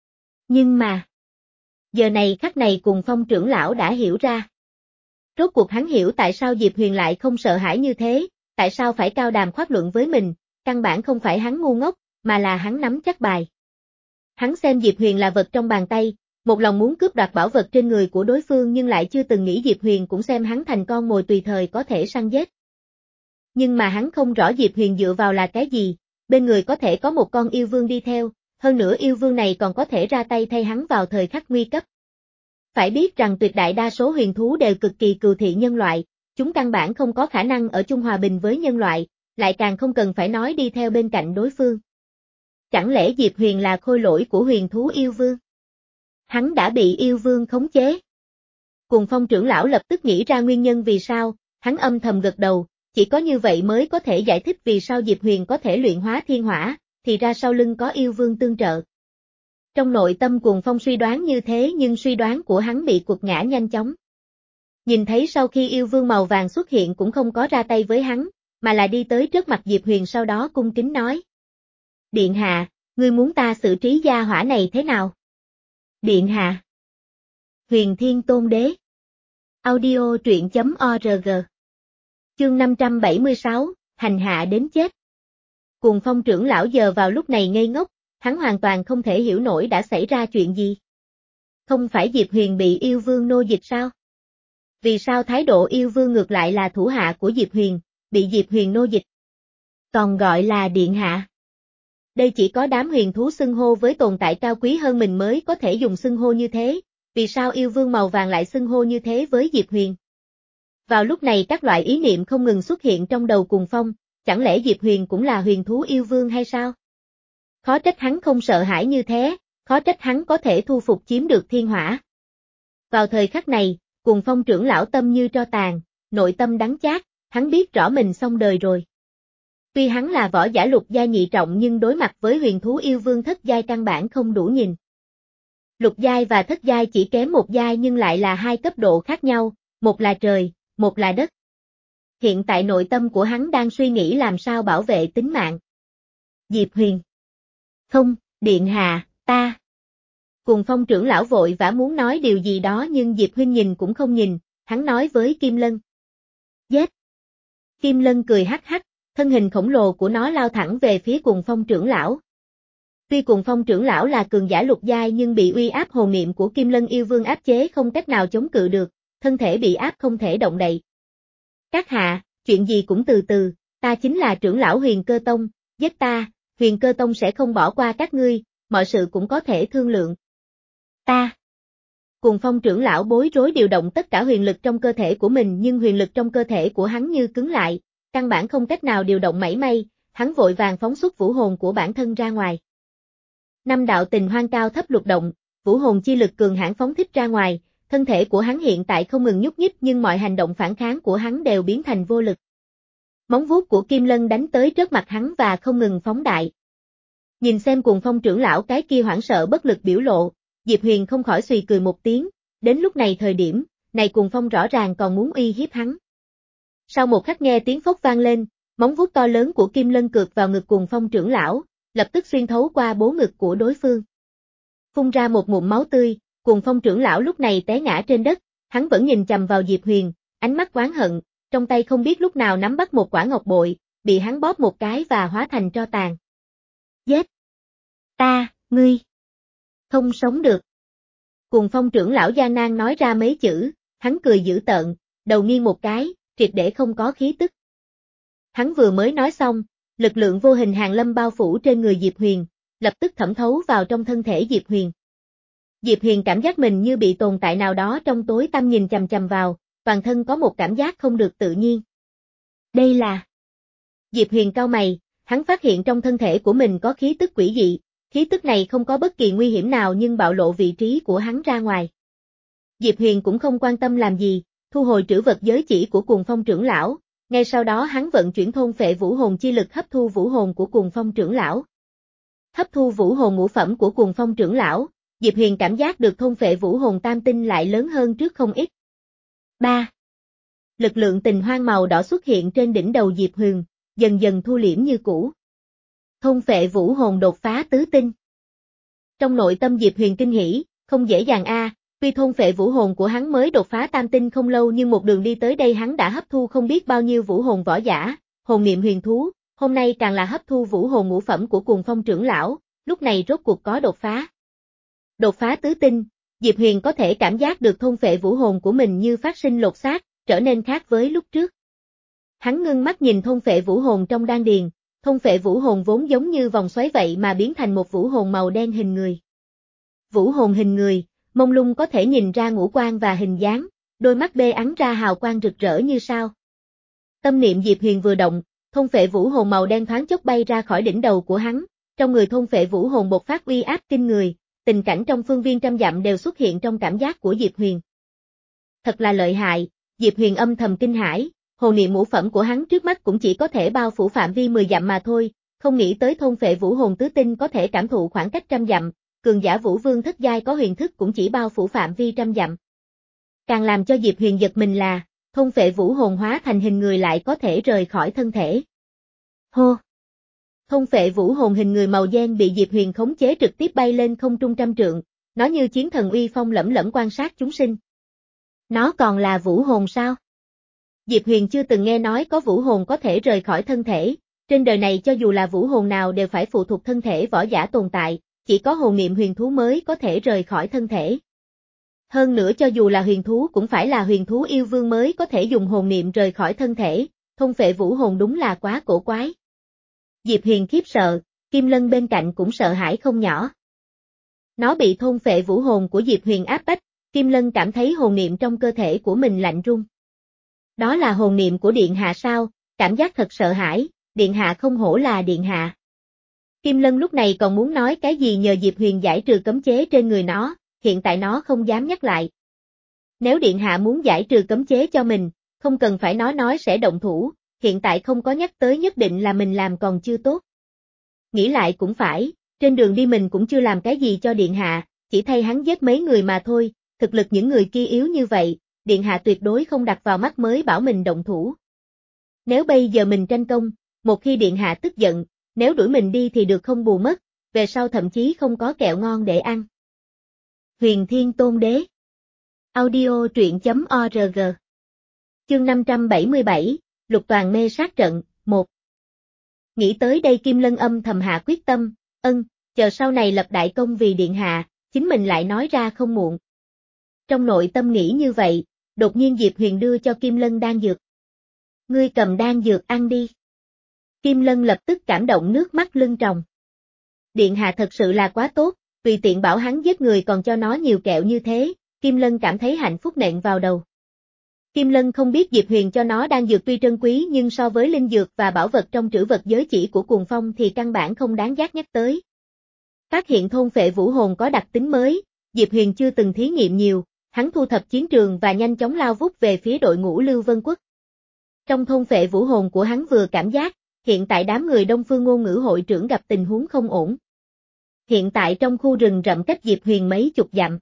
Nhưng mà, giờ này khắc này Cuồng Phong trưởng lão đã hiểu ra. Rốt cuộc hắn hiểu tại sao Diệp Huyền lại không sợ hãi như thế, tại sao phải cao đàm khoát luận với mình, căn bản không phải hắn ngu ngốc, mà là hắn nắm chắc bài. Hắn xem Diệp Huyền là vật trong bàn tay, một lòng muốn cướp đoạt bảo vật trên người của đối phương nhưng lại chưa từng nghĩ Diệp Huyền cũng xem hắn thành con mồi tùy thời có thể săn giết. Nhưng mà hắn không rõ Diệp Huyền dựa vào là cái gì, bên người có thể có một con yêu vương đi theo, hơn nữa yêu vương này còn có thể ra tay thay hắn vào thời khắc nguy cấp. Phải biết rằng tuyệt đại đa số huyền thú đều cực kỳ cừu thị nhân loại, chúng căn bản không có khả năng ở chung hòa bình với nhân loại, lại càng không cần phải nói đi theo bên cạnh đối phương. Chẳng lẽ Diệp Huyền là khôi lỗi của huyền thú yêu vương? Hắn đã bị yêu vương khống chế. Cùng Phong trưởng lão lập tức nghĩ ra nguyên nhân vì sao, hắn âm thầm gật đầu, chỉ có như vậy mới có thể giải thích vì sao Diệp Huyền có thể luyện hóa thiên hỏa, thì ra sau lưng có yêu vương tương trợ. Trong nội tâm Cùng Phong suy đoán như thế nhưng suy đoán của hắn bị quật ngã nhanh chóng. Nhìn thấy sau khi yêu vương màu vàng xuất hiện cũng không có ra tay với hắn, mà là đi tới trước mặt Diệp Huyền sau đó cung kính nói. Điện hạ, ngươi muốn ta xử trí gia hỏa này thế nào? Điện hạ. Huyền Thiên Tôn Đế. Audio truyện chấm org. Chương năm trăm bảy mươi sáu, hành hạ đến chết. Cùng Phong trưởng lão giờ vào lúc này ngây ngốc, hắn hoàn toàn không thể hiểu nổi đã xảy ra chuyện gì. Không phải Diệp Huyền bị yêu vương nô dịch sao? Vì sao thái độ yêu vương ngược lại là thủ hạ của Diệp Huyền, bị Diệp Huyền nô dịch? Còn gọi là điện hạ. Đây chỉ có đám huyền thú xưng hô với tồn tại cao quý hơn mình mới có thể dùng xưng hô như thế, vì sao yêu vương màu vàng lại xưng hô như thế với Diệp Huyền? Vào lúc này các loại ý niệm không ngừng xuất hiện trong đầu Cùng Phong, chẳng lẽ Diệp Huyền cũng là huyền thú yêu vương hay sao? Khó trách hắn không sợ hãi như thế, khó trách hắn có thể thu phục chiếm được thiên hỏa. Vào thời khắc này, Cùng Phong trưởng lão tâm như tro tàn, nội tâm đắng chát, hắn biết rõ mình xong đời rồi. Tuy hắn là võ giả lục giai nhị trọng nhưng đối mặt với huyền thú yêu vương thất giai căn bản không đủ nhìn. Lục giai và thất giai chỉ kém một giai nhưng lại là hai cấp độ khác nhau, một là trời, một là đất. Hiện tại nội tâm của hắn đang suy nghĩ làm sao bảo vệ tính mạng. Diệp Huyền. Không, điện hạ, ta. Cùng Phong trưởng lão vội vã muốn nói điều gì đó nhưng Diệp Huynh nhìn cũng không nhìn, hắn nói với Kim Lân. Giết. Kim Lân cười hắc hắc, thân hình khổng lồ của nó lao thẳng về phía Cùng Phong trưởng lão. Tuy Cùng Phong trưởng lão là cường giả lục giai nhưng bị uy áp hồn niệm của Kim Lân yêu vương áp chế không cách nào chống cự được, thân thể bị áp không thể động đậy. Các hạ, chuyện gì cũng từ từ, ta chính là trưởng lão Huyền Cơ Tông, giết ta, Huyền Cơ Tông sẽ không bỏ qua các ngươi, mọi sự cũng có thể thương lượng. Ta. Cùng Phong trưởng lão bối rối điều động tất cả huyền lực trong cơ thể của mình nhưng huyền lực trong cơ thể của hắn như cứng lại, căn bản không cách nào điều động mảy may, hắn vội vàng phóng xuất vũ hồn của bản thân ra ngoài. Năm đạo tình hoang cao thấp lục động, vũ hồn chi lực cường hãn phóng thích ra ngoài, thân thể của hắn hiện tại không ngừng nhúc nhích nhưng mọi hành động phản kháng của hắn đều biến thành vô lực. Móng vuốt của Kim Lân đánh tới trước mặt hắn và không ngừng phóng đại. Nhìn xem Cùng Phong trưởng lão cái kia hoảng sợ bất lực biểu lộ, Diệp Huyền không khỏi xùy cười một tiếng, đến lúc này thời điểm, này Cùng Phong rõ ràng còn muốn uy hiếp hắn. Sau một khắc nghe tiếng phốc vang lên, móng vuốt to lớn của Kim Lân cược vào ngực Cùng Phong trưởng lão, lập tức xuyên thấu qua bố ngực của đối phương. Phun ra một ngụm máu tươi, Cùng Phong trưởng lão lúc này té ngã trên đất, hắn vẫn nhìn chằm vào Diệp Huyền, ánh mắt oán hận, trong tay không biết lúc nào nắm bắt một quả ngọc bội, bị hắn bóp một cái và hóa thành tro tàn. Giết! Ta, ngươi! Không sống được! Cùng Phong trưởng lão gian nan nói ra mấy chữ, hắn cười dữ tợn, đầu nghiêng một cái, triệt để không có khí tức. Hắn vừa mới nói xong, lực lượng vô hình hàn lâm bao phủ trên người Diệp Huyền, lập tức thẩm thấu vào trong thân thể Diệp Huyền. Diệp Huyền cảm giác mình như bị tồn tại nào đó trong tối tăm nhìn chằm chằm vào, toàn thân có một cảm giác không được tự nhiên. Đây là... Diệp Huyền cau mày, hắn phát hiện trong thân thể của mình có khí tức quỷ dị, khí tức này không có bất kỳ nguy hiểm nào nhưng bạo lộ vị trí của hắn ra ngoài. Diệp Huyền cũng không quan tâm làm gì, thu hồi trữ vật giới chỉ của Cùng Phong trưởng lão, ngay sau đó hắn vận chuyển thôn phệ vũ hồn chi lực hấp thu vũ hồn của Cùng Phong trưởng lão. Hấp thu vũ hồn ngũ phẩm của Cùng Phong trưởng lão, Diệp Huyền cảm giác được thôn phệ vũ hồn tam tinh lại lớn hơn trước không ít. ba. Lực lượng tình hoang màu đỏ xuất hiện trên đỉnh đầu Diệp Huyền, dần dần thu liễm như cũ. Thôn phệ vũ hồn đột phá tứ tinh. Trong nội tâm Diệp Huyền kinh hỉ, không dễ dàng a, tuy thôn phệ vũ hồn của hắn mới đột phá tam tinh không lâu nhưng một đường đi tới đây hắn đã hấp thu không biết bao nhiêu vũ hồn võ giả, hồn niệm huyền thú, hôm nay càng là hấp thu vũ hồn ngũ phẩm của Cuồng Phong trưởng lão, lúc này rốt cuộc có đột phá. Đột phá tứ tinh, Diệp Huyền có thể cảm giác được thôn phệ vũ hồn của mình như phát sinh lột xác, trở nên khác với lúc trước. Hắn ngưng mắt nhìn thôn phệ vũ hồn trong đan điền, thôn phệ vũ hồn vốn giống như vòng xoáy vậy mà biến thành một vũ hồn màu đen hình người. Vũ hồn hình người, mông lung có thể nhìn ra ngũ quan và hình dáng, đôi mắt bê ắng ra hào quang rực rỡ như sao. Tâm niệm Diệp Huyền vừa động, thôn phệ vũ hồn màu đen thoáng chốc bay ra khỏi đỉnh đầu của hắn, trong người thôn phệ vũ hồn bộc phát uy áp kinh người, tình cảnh trong phương viên trăm dặm đều xuất hiện trong cảm giác của Diệp Huyền. Thật là lợi hại, Diệp Huyền âm thầm kinh hãi, hồn niệm ngũ phẩm của hắn trước mắt cũng chỉ có thể bao phủ phạm vi mười dặm mà thôi, không nghĩ tới thôn phệ vũ hồn tứ tinh có thể cảm thụ khoảng cách trăm dặm, cường giả vũ vương thất giai có huyền thức cũng chỉ bao phủ phạm vi trăm dặm. Càng làm cho Diệp Huyền giật mình là, thôn phệ vũ hồn hóa thành hình người lại có thể rời khỏi thân thể. Hô! Thôn phệ vũ hồn hình người màu đen bị Diệp Huyền khống chế trực tiếp bay lên không trung trăm trượng, nó như chiến thần uy phong lẫm lẫm quan sát chúng sinh. Nó còn là vũ hồn sao? Diệp Huyền chưa từng nghe nói có vũ hồn có thể rời khỏi thân thể, trên đời này cho dù là vũ hồn nào đều phải phụ thuộc thân thể võ giả tồn tại, chỉ có hồn niệm huyền thú mới có thể rời khỏi thân thể. Hơn nữa cho dù là huyền thú cũng phải là huyền thú yêu vương mới có thể dùng hồn niệm rời khỏi thân thể, thôn phệ vũ hồn đúng là quá cổ quái. Diệp Huyền khiếp sợ, Kim Lân bên cạnh cũng sợ hãi không nhỏ. Nó bị thôn phệ vũ hồn của Diệp Huyền áp bách, Kim Lân cảm thấy hồn niệm trong cơ thể của mình lạnh run. Đó là hồn niệm của Điện Hạ sao, cảm giác thật sợ hãi, Điện Hạ không hổ là Điện Hạ. Kim Lân lúc này còn muốn nói cái gì nhờ Diệp Huyền giải trừ cấm chế trên người nó, hiện tại nó không dám nhắc lại. Nếu Điện Hạ muốn giải trừ cấm chế cho mình, không cần phải nói nói sẽ động thủ, hiện tại không có nhắc tới nhất định là mình làm còn chưa tốt. Nghĩ lại cũng phải, trên đường đi mình cũng chưa làm cái gì cho Điện Hạ, chỉ thay hắn giết mấy người mà thôi, thực lực những người kia yếu như vậy, Điện Hạ tuyệt đối không đặt vào mắt mới bảo mình động thủ. Nếu bây giờ mình tranh công, một khi Điện Hạ tức giận, nếu đuổi mình đi thì được không bù mất, về sau thậm chí không có kẹo ngon để ăn. Huyền Thiên Tôn Đế Audio truyện chấm org Chương năm trăm bảy mươi bảy, Lục Toàn mê sát trận, một. Nghĩ tới đây Kim Lân âm thầm hạ quyết tâm, ân, chờ sau này lập đại công vì Điện Hạ, chính mình lại nói ra không muộn. Trong nội tâm nghĩ như vậy, đột nhiên Diệp Huyền đưa cho Kim Lân đan dược. Ngươi cầm đan dược ăn đi. Kim Lân lập tức cảm động nước mắt lưng tròng. Điện Hạ thật sự là quá tốt, tùy tiện bảo hắn giết người còn cho nó nhiều kẹo như thế, Kim Lân cảm thấy hạnh phúc nện vào đầu. Kim Lân không biết Diệp Huyền cho nó đan dược tuy trân quý nhưng so với linh dược và bảo vật trong trữ vật giới chỉ của Cuồng Phong thì căn bản không đáng giá nhắc tới. Phát hiện thôn phệ vũ hồn có đặc tính mới, Diệp Huyền chưa từng thí nghiệm nhiều, hắn thu thập chiến trường và nhanh chóng lao vút về phía đội ngũ Lưu Vân Quốc. Trong thôn phệ vũ hồn của hắn vừa cảm giác, hiện tại đám người Đông Phương Ngôn Ngữ hội trưởng gặp tình huống không ổn. Hiện tại trong khu rừng rậm cách Diệp Huyền mấy chục dặm.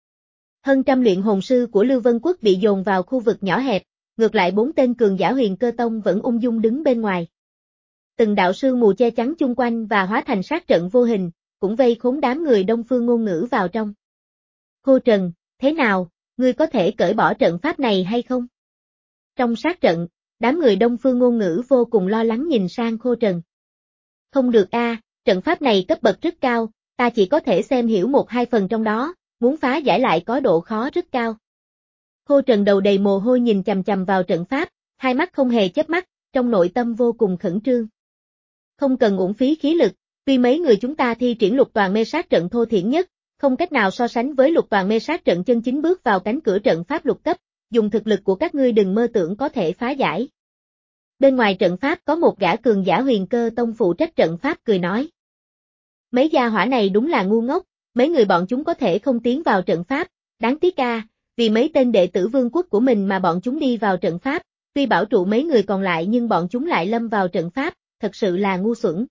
Hơn trăm luyện hồn sư của Lưu Vân Quốc bị dồn vào khu vực nhỏ hẹp, ngược lại bốn tên cường giả Huyền Cơ Tông vẫn ung dung đứng bên ngoài. Từng đạo sương mù che chắn chung quanh và hóa thành sát trận vô hình, cũng vây khốn đám người Đông Phương Ngôn Ngữ vào trong. Khô Trần, thế nào, ngươi có thể cởi bỏ trận pháp này hay không? Trong sát trận, đám người Đông Phương Ngôn Ngữ vô cùng lo lắng nhìn sang Khô Trần. Không được a, trận pháp này cấp bậc rất cao, ta chỉ có thể xem hiểu một hai phần trong đó, muốn phá giải lại có độ khó rất cao. Khô Trần đầu đầy mồ hôi nhìn chằm chằm vào trận pháp, hai mắt không hề chớp mắt, trong nội tâm vô cùng khẩn trương. Không cần uổng phí khí lực, tuy mấy người chúng ta thi triển Lục Toàn mê sát trận thô thiển nhất, không cách nào so sánh với Lục Toàn mê sát trận chân chính bước vào cánh cửa trận pháp lục cấp, dùng thực lực của các ngươi đừng mơ tưởng có thể phá giải. Bên ngoài trận pháp có một gã cường giả Huyền Cơ Tông phụ trách trận pháp cười nói. Mấy gia hỏa này đúng là ngu ngốc, mấy người bọn chúng có thể không tiến vào trận pháp, đáng tiếc a, vì mấy tên đệ tử vương quốc của mình mà bọn chúng đi vào trận pháp, tuy bảo trụ mấy người còn lại nhưng bọn chúng lại lâm vào trận pháp, thật sự là ngu xuẩn.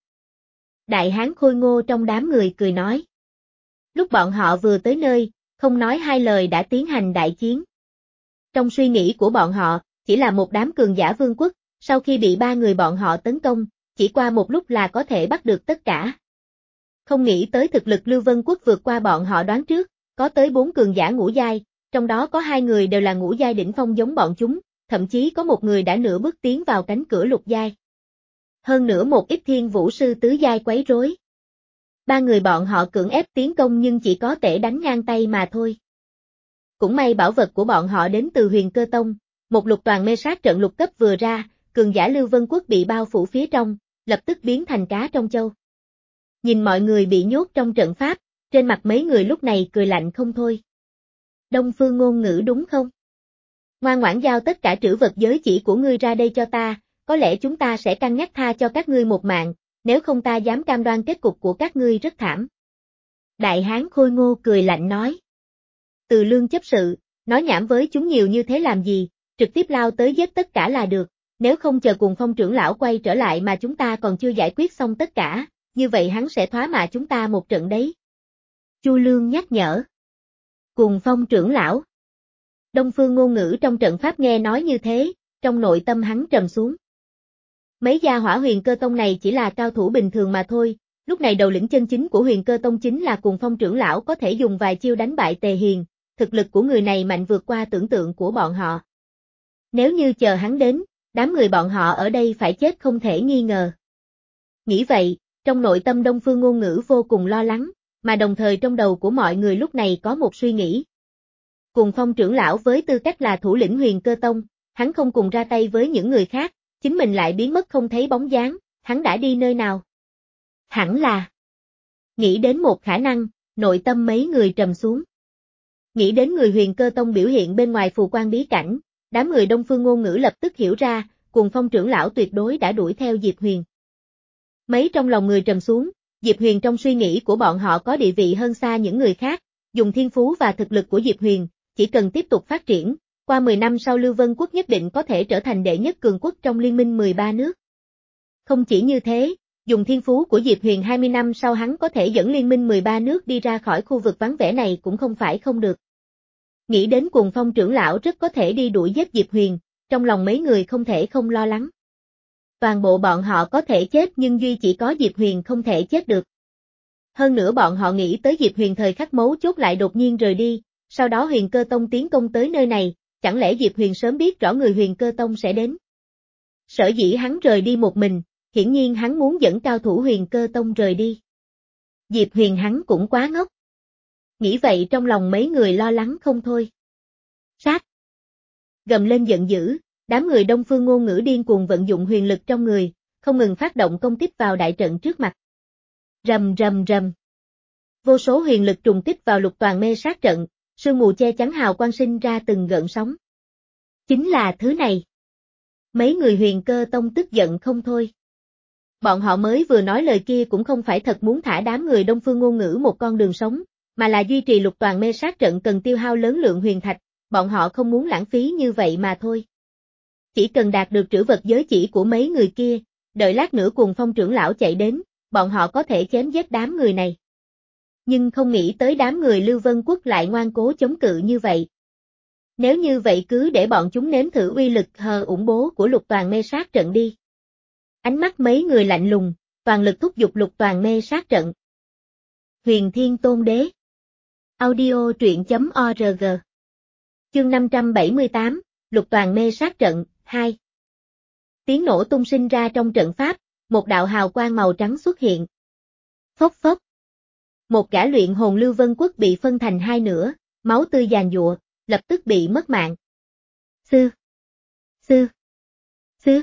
Đại hán khôi ngô trong đám người cười nói. Lúc bọn họ vừa tới nơi, không nói hai lời đã tiến hành đại chiến. Trong suy nghĩ của bọn họ, chỉ là một đám cường giả vương quốc, sau khi bị ba người bọn họ tấn công, chỉ qua một lúc là có thể bắt được tất cả. Không nghĩ tới thực lực Lưu Vân Quốc vượt qua bọn họ đoán trước, có tới bốn cường giả ngũ giai, trong đó có hai người đều là ngũ giai đỉnh phong giống bọn chúng, thậm chí có một người đã nửa bước tiến vào cánh cửa lục giai. Hơn nữa một ít thiên vũ sư tứ giai quấy rối. Ba người bọn họ cưỡng ép tiến công nhưng chỉ có thể đánh ngang tay mà thôi. Cũng may bảo vật của bọn họ đến từ Huyền Cơ Tông, một lục toàn mê sát trận lục cấp vừa ra, cường giả Lưu Vân Quốc bị bao phủ phía trong, lập tức biến thành cá trong châu. Nhìn mọi người bị nhốt trong trận pháp, trên mặt mấy người lúc này cười lạnh không thôi. Đông Phương Ngôn Ngữ đúng không? Ngoan ngoãn giao tất cả trữ vật giới chỉ của ngươi ra đây cho ta, có lẽ chúng ta sẽ cân nhắc tha cho các ngươi một mạng, nếu không ta dám cam đoan kết cục của các ngươi rất thảm. Đại hán Khôi Ngô cười lạnh nói. Từ Lương chấp sự, nói nhảm với chúng nhiều như thế làm gì, trực tiếp lao tới giết tất cả là được, nếu không chờ Cuồng Phong trưởng lão quay trở lại mà chúng ta còn chưa giải quyết xong tất cả, như vậy hắn sẽ thoá mạ chúng ta một trận đấy. Chu Lương nhắc nhở. Cuồng Phong trưởng lão. Đông Phương Ngôn Ngữ trong trận pháp nghe nói như thế, trong nội tâm hắn trầm xuống. Mấy gia hỏa Huyền Cơ Tông này chỉ là cao thủ bình thường mà thôi, lúc này đầu lĩnh chân chính của Huyền Cơ Tông chính là Cuồng Phong trưởng lão có thể dùng vài chiêu đánh bại Tề Hiền, thực lực của người này mạnh vượt qua tưởng tượng của bọn họ. Nếu như chờ hắn đến, đám người bọn họ ở đây phải chết không thể nghi ngờ. Nghĩ vậy, trong nội tâm Đông Phương Ngôn Ngữ vô cùng lo lắng, mà đồng thời trong đầu của mọi người lúc này có một suy nghĩ. Cuồng Phong trưởng lão với tư cách là thủ lĩnh Huyền Cơ Tông, hắn không cùng ra tay với những người khác, chính mình lại biến mất không thấy bóng dáng, hắn đã đi nơi nào? Hẳn là. Nghĩ đến một khả năng, nội tâm mấy người trầm xuống. Nghĩ đến người Huyền Cơ Tông biểu hiện bên ngoài phù quan bí cảnh, đám người Đông Phương Ngôn Ngữ lập tức hiểu ra, Cuồng Phong trưởng lão tuyệt đối đã đuổi theo Diệp Huyền. Mấy trong lòng người trầm xuống, Diệp Huyền trong suy nghĩ của bọn họ có địa vị hơn xa những người khác, dùng thiên phú và thực lực của Diệp Huyền, chỉ cần tiếp tục phát triển, qua mười năm sau Lưu Vân Quốc nhất định có thể trở thành đệ nhất cường quốc trong liên minh mười ba nước. Không chỉ như thế, dùng thiên phú của Diệp Huyền hai mươi năm sau hắn có thể dẫn liên minh mười ba nước đi ra khỏi khu vực vắng vẻ này cũng không phải không được. Nghĩ đến Cuồng Phong trưởng lão rất có thể đi đuổi giết Diệp Huyền, trong lòng mấy người không thể không lo lắng. Toàn bộ bọn họ có thể chết nhưng duy chỉ có Diệp Huyền không thể chết được. Hơn nữa bọn họ nghĩ tới Diệp Huyền thời khắc mấu chốt lại đột nhiên rời đi, sau đó Huyền Cơ Tông tiến công tới nơi này, chẳng lẽ Diệp Huyền sớm biết rõ người Huyền Cơ Tông sẽ đến. Sở dĩ hắn rời đi một mình, hiển nhiên hắn muốn dẫn cao thủ Huyền Cơ Tông rời đi. Diệp Huyền hắn cũng quá ngốc. Nghĩ vậy trong lòng mấy người lo lắng không thôi. Sát! Gầm lên giận dữ, đám người Đông Phương Ngôn Ngữ điên cuồng vận dụng huyền lực trong người, không ngừng phát động công kích vào đại trận trước mặt. Rầm rầm rầm. Vô số huyền lực trùng kích vào lục toàn mê sát trận, sương mù che chắn hào quang sinh ra từng gợn sóng. Chính là thứ này. Mấy người Huyền Cơ Tông tức giận không thôi. Bọn họ mới vừa nói lời kia cũng không phải thật muốn thả đám người Đông Phương Ngôn Ngữ một con đường sống, mà là duy trì lục toàn mê sát trận cần tiêu hao lớn lượng huyền thạch, bọn họ không muốn lãng phí như vậy mà thôi. Chỉ cần đạt được trữ vật giới chỉ của mấy người kia, đợi lát nữa Cuồng Phong trưởng lão chạy đến, bọn họ có thể chém giết đám người này. Nhưng không nghĩ tới đám người Lưu Vân Quốc lại ngoan cố chống cự như vậy. Nếu như vậy cứ để bọn chúng nếm thử uy lực hờ ủng bố của lục toàn mê sát trận đi. Ánh mắt mấy người lạnh lùng, toàn lực thúc giục lục toàn mê sát trận. Huyền Thiên Tôn Đế. Audio truyện chấm org. Chương năm trăm bảy mươi tám, lục toàn mê sát trận, hai. Tiếng nổ tung sinh ra trong trận pháp, một đạo hào quang màu trắng xuất hiện. Phốc phốc. Một gã luyện hồn Lưu Vân Quốc bị phân thành hai nửa, máu tươi giàn giụa, lập tức bị mất mạng. Sư. Sư. Sư.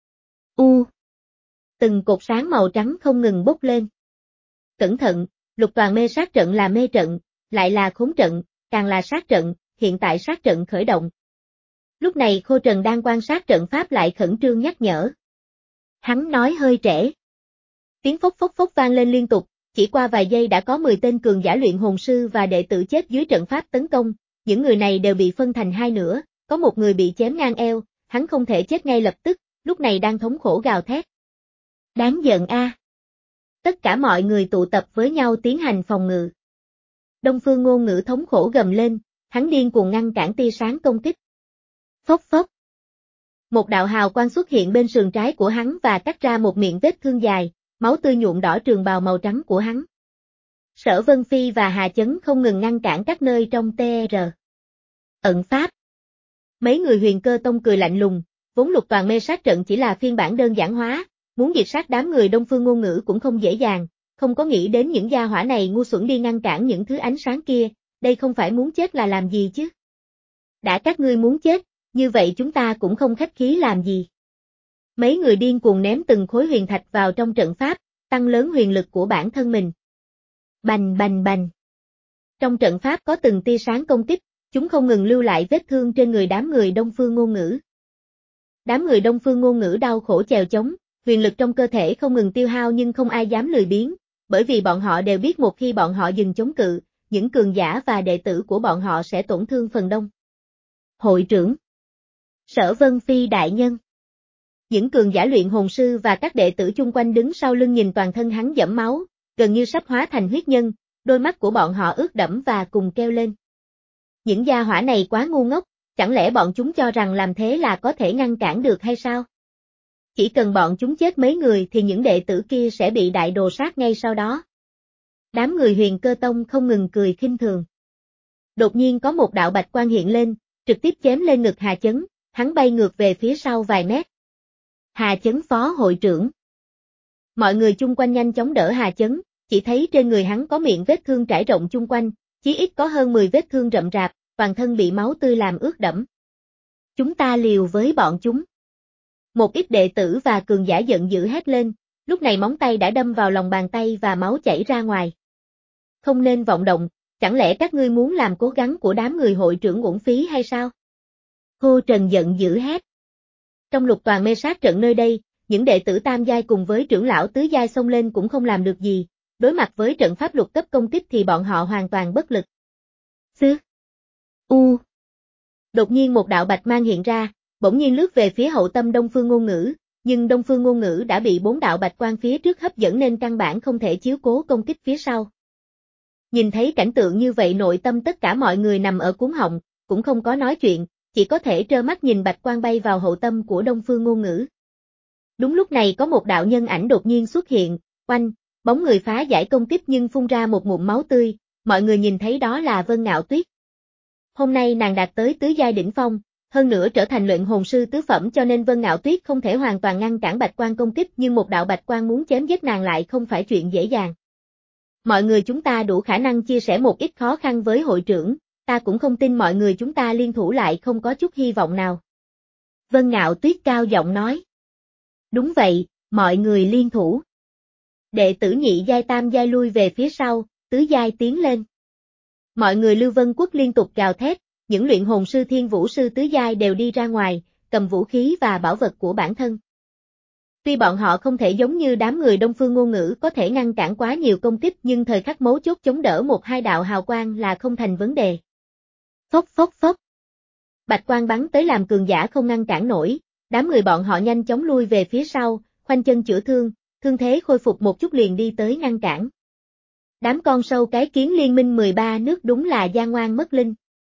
U. Từng cột sáng màu trắng không ngừng bốc lên. Cẩn thận, lục toàn mê sát trận là mê trận, lại là khốn trận, càng là sát trận, hiện tại sát trận khởi động. Lúc này Khô Trần đang quan sát trận pháp lại khẩn trương nhắc nhở. Hắn nói hơi trễ. Tiếng phốc phốc phốc vang lên liên tục, chỉ qua vài giây đã có mười tên cường giả luyện hồn sư và đệ tử chết dưới trận pháp tấn công, những người này đều bị phân thành hai nửa, có một người bị chém ngang eo, hắn không thể chết ngay lập tức, lúc này đang thống khổ gào thét. Đáng giận a. Tất cả mọi người tụ tập với nhau tiến hành phòng ngự. Đông Phương Ngôn Ngữ thống khổ gầm lên, hắn điên cuồng ngăn cản tia sáng công kích. Phốc phốc. Một đạo hào quang xuất hiện bên sườn trái của hắn và cắt ra một miệng vết thương dài, máu tươi nhuộm đỏ trường bào màu trắng của hắn. Sở Vân Phi và Hà Chấn không ngừng ngăn cản các nơi trong tê rờ. Ẩn pháp. Mấy người Huyền Cơ Tông cười lạnh lùng, vốn lục toàn mê sát trận chỉ là phiên bản đơn giản hóa, Muốn diệt sát đám người Đông Phương Ngôn Ngữ cũng không dễ dàng, không có nghĩ đến những gia hỏa này ngu xuẩn đi ngăn cản những thứ ánh sáng kia, đây không phải muốn chết là làm gì chứ. Đã các ngươi muốn chết, như vậy chúng ta cũng không khách khí làm gì. Mấy người điên cuồng ném từng khối huyền thạch vào trong trận pháp, tăng lớn huyền lực của bản thân mình. Bành bành bành. Trong trận pháp có từng tia sáng công kích, chúng không ngừng lưu lại vết thương trên người đám người Đông Phương Ngôn Ngữ. Đám người Đông Phương Ngôn Ngữ đau khổ chèo chống, huyền lực trong cơ thể không ngừng tiêu hao nhưng không ai dám lười biếng, bởi vì bọn họ đều biết một khi bọn họ dừng chống cự, những cường giả và đệ tử của bọn họ sẽ tổn thương phần đông. Hội trưởng Sở Vân Phi đại nhân. Những cường giả luyện hồn sư và các đệ tử chung quanh đứng sau lưng nhìn toàn thân hắn dẫm máu, gần như sắp hóa thành huyết nhân, đôi mắt của bọn họ ướt đẫm và cùng kêu lên. Những gia hỏa này quá ngu ngốc, chẳng lẽ bọn chúng cho rằng làm thế là có thể ngăn cản được hay sao? Chỉ cần bọn chúng chết mấy người thì những đệ tử kia sẽ bị đại đồ sát ngay sau đó. Đám người Huyền Cơ Tông không ngừng cười khinh thường. Đột nhiên có một đạo bạch quang hiện lên, trực tiếp chém lên ngực Hà Chấn, hắn bay ngược về phía sau vài mét. Hà Chấn phó hội trưởng. Mọi người chung quanh nhanh chóng đỡ Hà Chấn, chỉ thấy trên người hắn có miệng vết thương trải rộng chung quanh, chí ít có hơn mười vết thương rậm rạp, toàn thân bị máu tươi làm ướt đẫm. Chúng ta liều với bọn chúng. Một ít đệ tử và cường giả giận dữ hét lên, lúc này móng tay đã đâm vào lòng bàn tay và máu chảy ra ngoài. Không nên vọng động, chẳng lẽ các ngươi muốn làm cố gắng của đám người hội trưởng uổng phí hay sao? Cô Trần giận dữ hét. Trong lục toàn mê sát trận nơi đây, những đệ tử tam giai cùng với trưởng lão tứ giai xông lên cũng không làm được gì, đối mặt với trận pháp lục cấp công kích thì bọn họ hoàn toàn bất lực. Xứ. U. Đột nhiên một đạo bạch mang hiện ra, bỗng nhiên lướt về phía hậu tâm Đông Phương Ngôn Ngữ, nhưng Đông Phương Ngôn Ngữ đã bị bốn đạo bạch quang phía trước hấp dẫn nên căn bản không thể chiếu cố công kích phía sau. Nhìn thấy cảnh tượng như vậy nội tâm tất cả mọi người nằm ở cuống họng, cũng không có nói chuyện, chỉ có thể trơ mắt nhìn bạch quang bay vào hậu tâm của Đông Phương Ngôn Ngữ. Đúng lúc này có một đạo nhân ảnh đột nhiên xuất hiện, oanh, bóng người phá giải công kích nhưng phun ra một ngụm máu tươi, mọi người nhìn thấy đó là Vân Ngạo Tuyết. Hôm nay nàng đạt tới tứ giai đỉnh phong, hơn nữa trở thành luyện hồn sư tứ phẩm cho nên Vân Ngạo Tuyết không thể hoàn toàn ngăn cản bạch quang công kích nhưng một đạo bạch quang muốn chém giết nàng lại không phải chuyện dễ dàng. Mọi người chúng ta đủ khả năng chia sẻ một ít khó khăn với hội trưởng, ta cũng không tin mọi người chúng ta liên thủ lại không có chút hy vọng nào. Vân Ngạo Tuyết cao giọng nói. Đúng vậy, mọi người liên thủ. Đệ tử nhị giai tam giai lui về phía sau, tứ giai tiến lên. Mọi người Lưu Vân Quốc liên tục gào thét, những luyện hồn sư thiên vũ sư tứ giai đều đi ra ngoài, cầm vũ khí và bảo vật của bản thân. Tuy bọn họ không thể giống như đám người Đông Phương Ngôn Ngữ có thể ngăn cản quá nhiều công kích nhưng thời khắc mấu chốt chống đỡ một hai đạo hào quang là không thành vấn đề. Phốc phốc phốc. Bạch quang bắn tới làm cường giả không ngăn cản nổi, đám người bọn họ nhanh chóng lui về phía sau, khoanh chân chữa thương, thương thế khôi phục một chút liền đi tới ngăn cản. Đám con sâu cái kiến liên minh mười ba nước đúng là gian ngoan mất linh.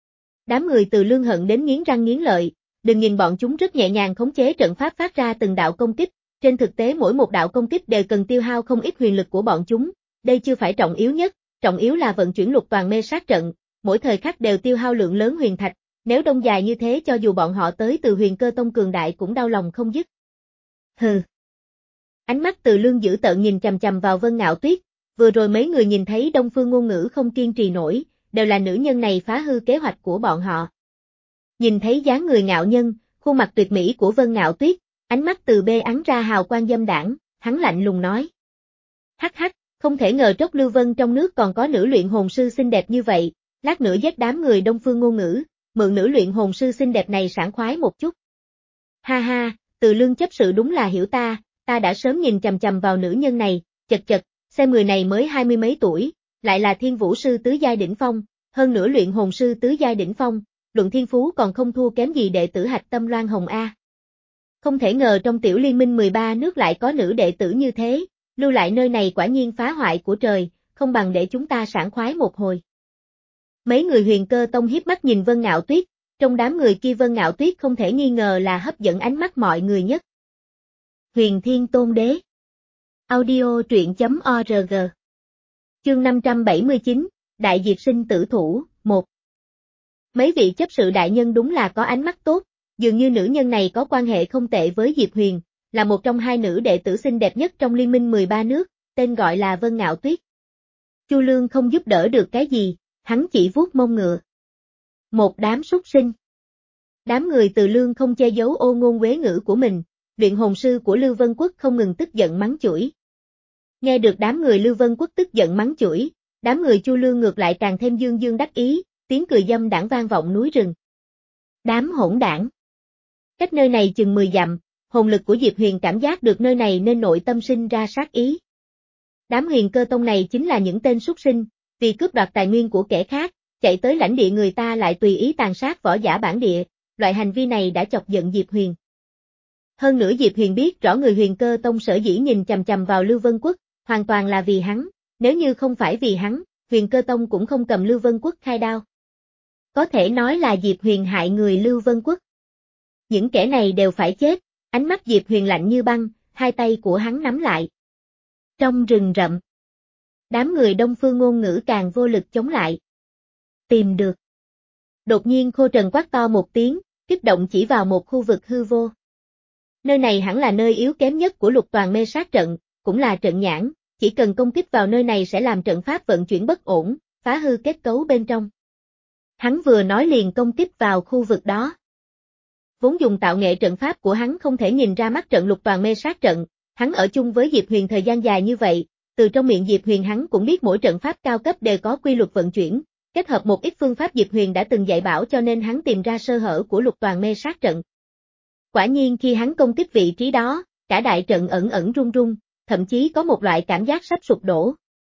Đám người từ lương hận đến nghiến răng nghiến lợi, đừng nhìn bọn chúng rất nhẹ nhàng khống chế trận pháp phát ra từng đạo công kích, trên thực tế mỗi một đạo công kích đều cần tiêu hao không ít huyền lực của bọn chúng, đây chưa phải trọng yếu nhất, trọng yếu là vận chuyển lục toàn mê sát trận, mỗi thời khắc đều tiêu hao lượng lớn huyền thạch, nếu đông dài như thế cho dù bọn họ tới từ Huyền Cơ Tông cường đại cũng đau lòng không dứt. Hừ. Ánh mắt từ lương dữ tợn nhìn chằm chằm vào Vân Ngạo Tuyết, vừa rồi mấy người nhìn thấy Đông Phương Ngôn Ngữ không kiên trì nổi, đều là nữ nhân này phá hư kế hoạch của bọn họ. Nhìn thấy dáng người ngạo nhân, khuôn mặt tuyệt mỹ của Vân Ngạo Tuyết, ánh mắt từ bê ắn ra hào quang dâm đảng, hắn lạnh lùng nói. Hắc hắc, không thể ngờ Trốc Lưu Vân trong nước còn có nữ luyện hồn sư xinh đẹp như vậy, lát nữa giết đám người Đông Phương Ngôn Ngữ, mượn nữ luyện hồn sư xinh đẹp này sảng khoái một chút. Ha ha, từ lương chấp sự đúng là hiểu ta, ta đã sớm nhìn chằm chằm vào nữ nhân này, chật chật, xem người này mới hai mươi mấy tuổi, lại là thiên vũ sư tứ giai đỉnh phong, hơn nữa luyện hồn sư tứ giai đỉnh phong, luận thiên phú còn không thua kém gì đệ tử Hạch Tâm Loan Hồng A. Không thể ngờ trong tiểu liên minh mười ba nước lại có nữ đệ tử như thế, lưu lại nơi này quả nhiên phá hoại của trời, không bằng để chúng ta sảng khoái một hồi. Mấy người Huyền Cơ Tông hiếp mắt nhìn Vân Ngạo Tuyết, trong đám người kia Vân Ngạo Tuyết không thể nghi ngờ là hấp dẫn ánh mắt mọi người nhất. Huyền Thiên Tôn Đế. Audio truyện chấm org. Chương năm trăm bảy mươi chín, Đại Diệt Sinh Tử Thủ, một. Mấy vị chấp sự đại nhân đúng là có ánh mắt tốt, dường như nữ nhân này có quan hệ không tệ với Diệp Huyền, là một trong hai nữ đệ tử xinh đẹp nhất trong liên minh mười ba nước, tên gọi là Vân Ngạo Tuyết. Chu Lương không giúp đỡ được cái gì, hắn chỉ vuốt mông ngựa. Một đám súc sinh. Đám người Từ Lương không che giấu ô ngôn quế ngữ của mình, luyện hồn sư của Lưu Vân Quốc không ngừng tức giận mắng chửi. Nghe được đám người Lưu Vân Quốc tức giận mắng chửi, đám người Chu Lương ngược lại càng thêm dương dương đắc ý, tiếng cười dâm đãng vang vọng núi rừng. Đám hỗn đảng. Cách nơi này chừng mười dặm, hồn lực của Diệp Huyền cảm giác được nơi này nên nội tâm sinh ra sát ý. Đám Huyền Cơ Tông này chính là những tên súc sinh, vì cướp đoạt tài nguyên của kẻ khác, chạy tới lãnh địa người ta lại tùy ý tàn sát võ giả bản địa, loại hành vi này đã chọc giận Diệp Huyền. Hơn nữa Diệp Huyền biết rõ người Huyền Cơ Tông sở dĩ nhìn chằm chằm vào Lưu Vân Quốc, hoàn toàn là vì hắn, nếu như không phải vì hắn, Huyền Cơ Tông cũng không cầm Lưu Vân Quốc khai đao. Có thể nói là Diệp Huyền hại người Lưu Vân Quốc. Những kẻ này đều phải chết, ánh mắt Diệp Huyền lạnh như băng, hai tay của hắn nắm lại. Trong rừng rậm, đám người Đông Phương Ngôn Ngữ càng vô lực chống lại. Tìm được. Đột nhiên Khô Trần quát to một tiếng, kích động chỉ vào một khu vực hư vô. Nơi này hẳn là nơi yếu kém nhất của Lục Toàn Mê Sát trận, cũng là trận nhãn, chỉ cần công kích vào nơi này sẽ làm trận pháp vận chuyển bất ổn, phá hư kết cấu bên trong. Hắn vừa nói liền công kích vào khu vực đó. Vốn dùng tạo nghệ trận pháp của hắn không thể nhìn ra mắt trận Lục Toàn Mê Sát trận, hắn ở chung với Diệp Huyền thời gian dài như vậy, từ trong miệng Diệp Huyền hắn cũng biết mỗi trận pháp cao cấp đều có quy luật vận chuyển, kết hợp một ít phương pháp Diệp Huyền đã từng dạy bảo cho nên hắn tìm ra sơ hở của Lục Toàn Mê Sát trận. Quả nhiên khi hắn công kích vị trí đó, cả đại trận ẩn ẩn rung rung, thậm chí có một loại cảm giác sắp sụp đổ.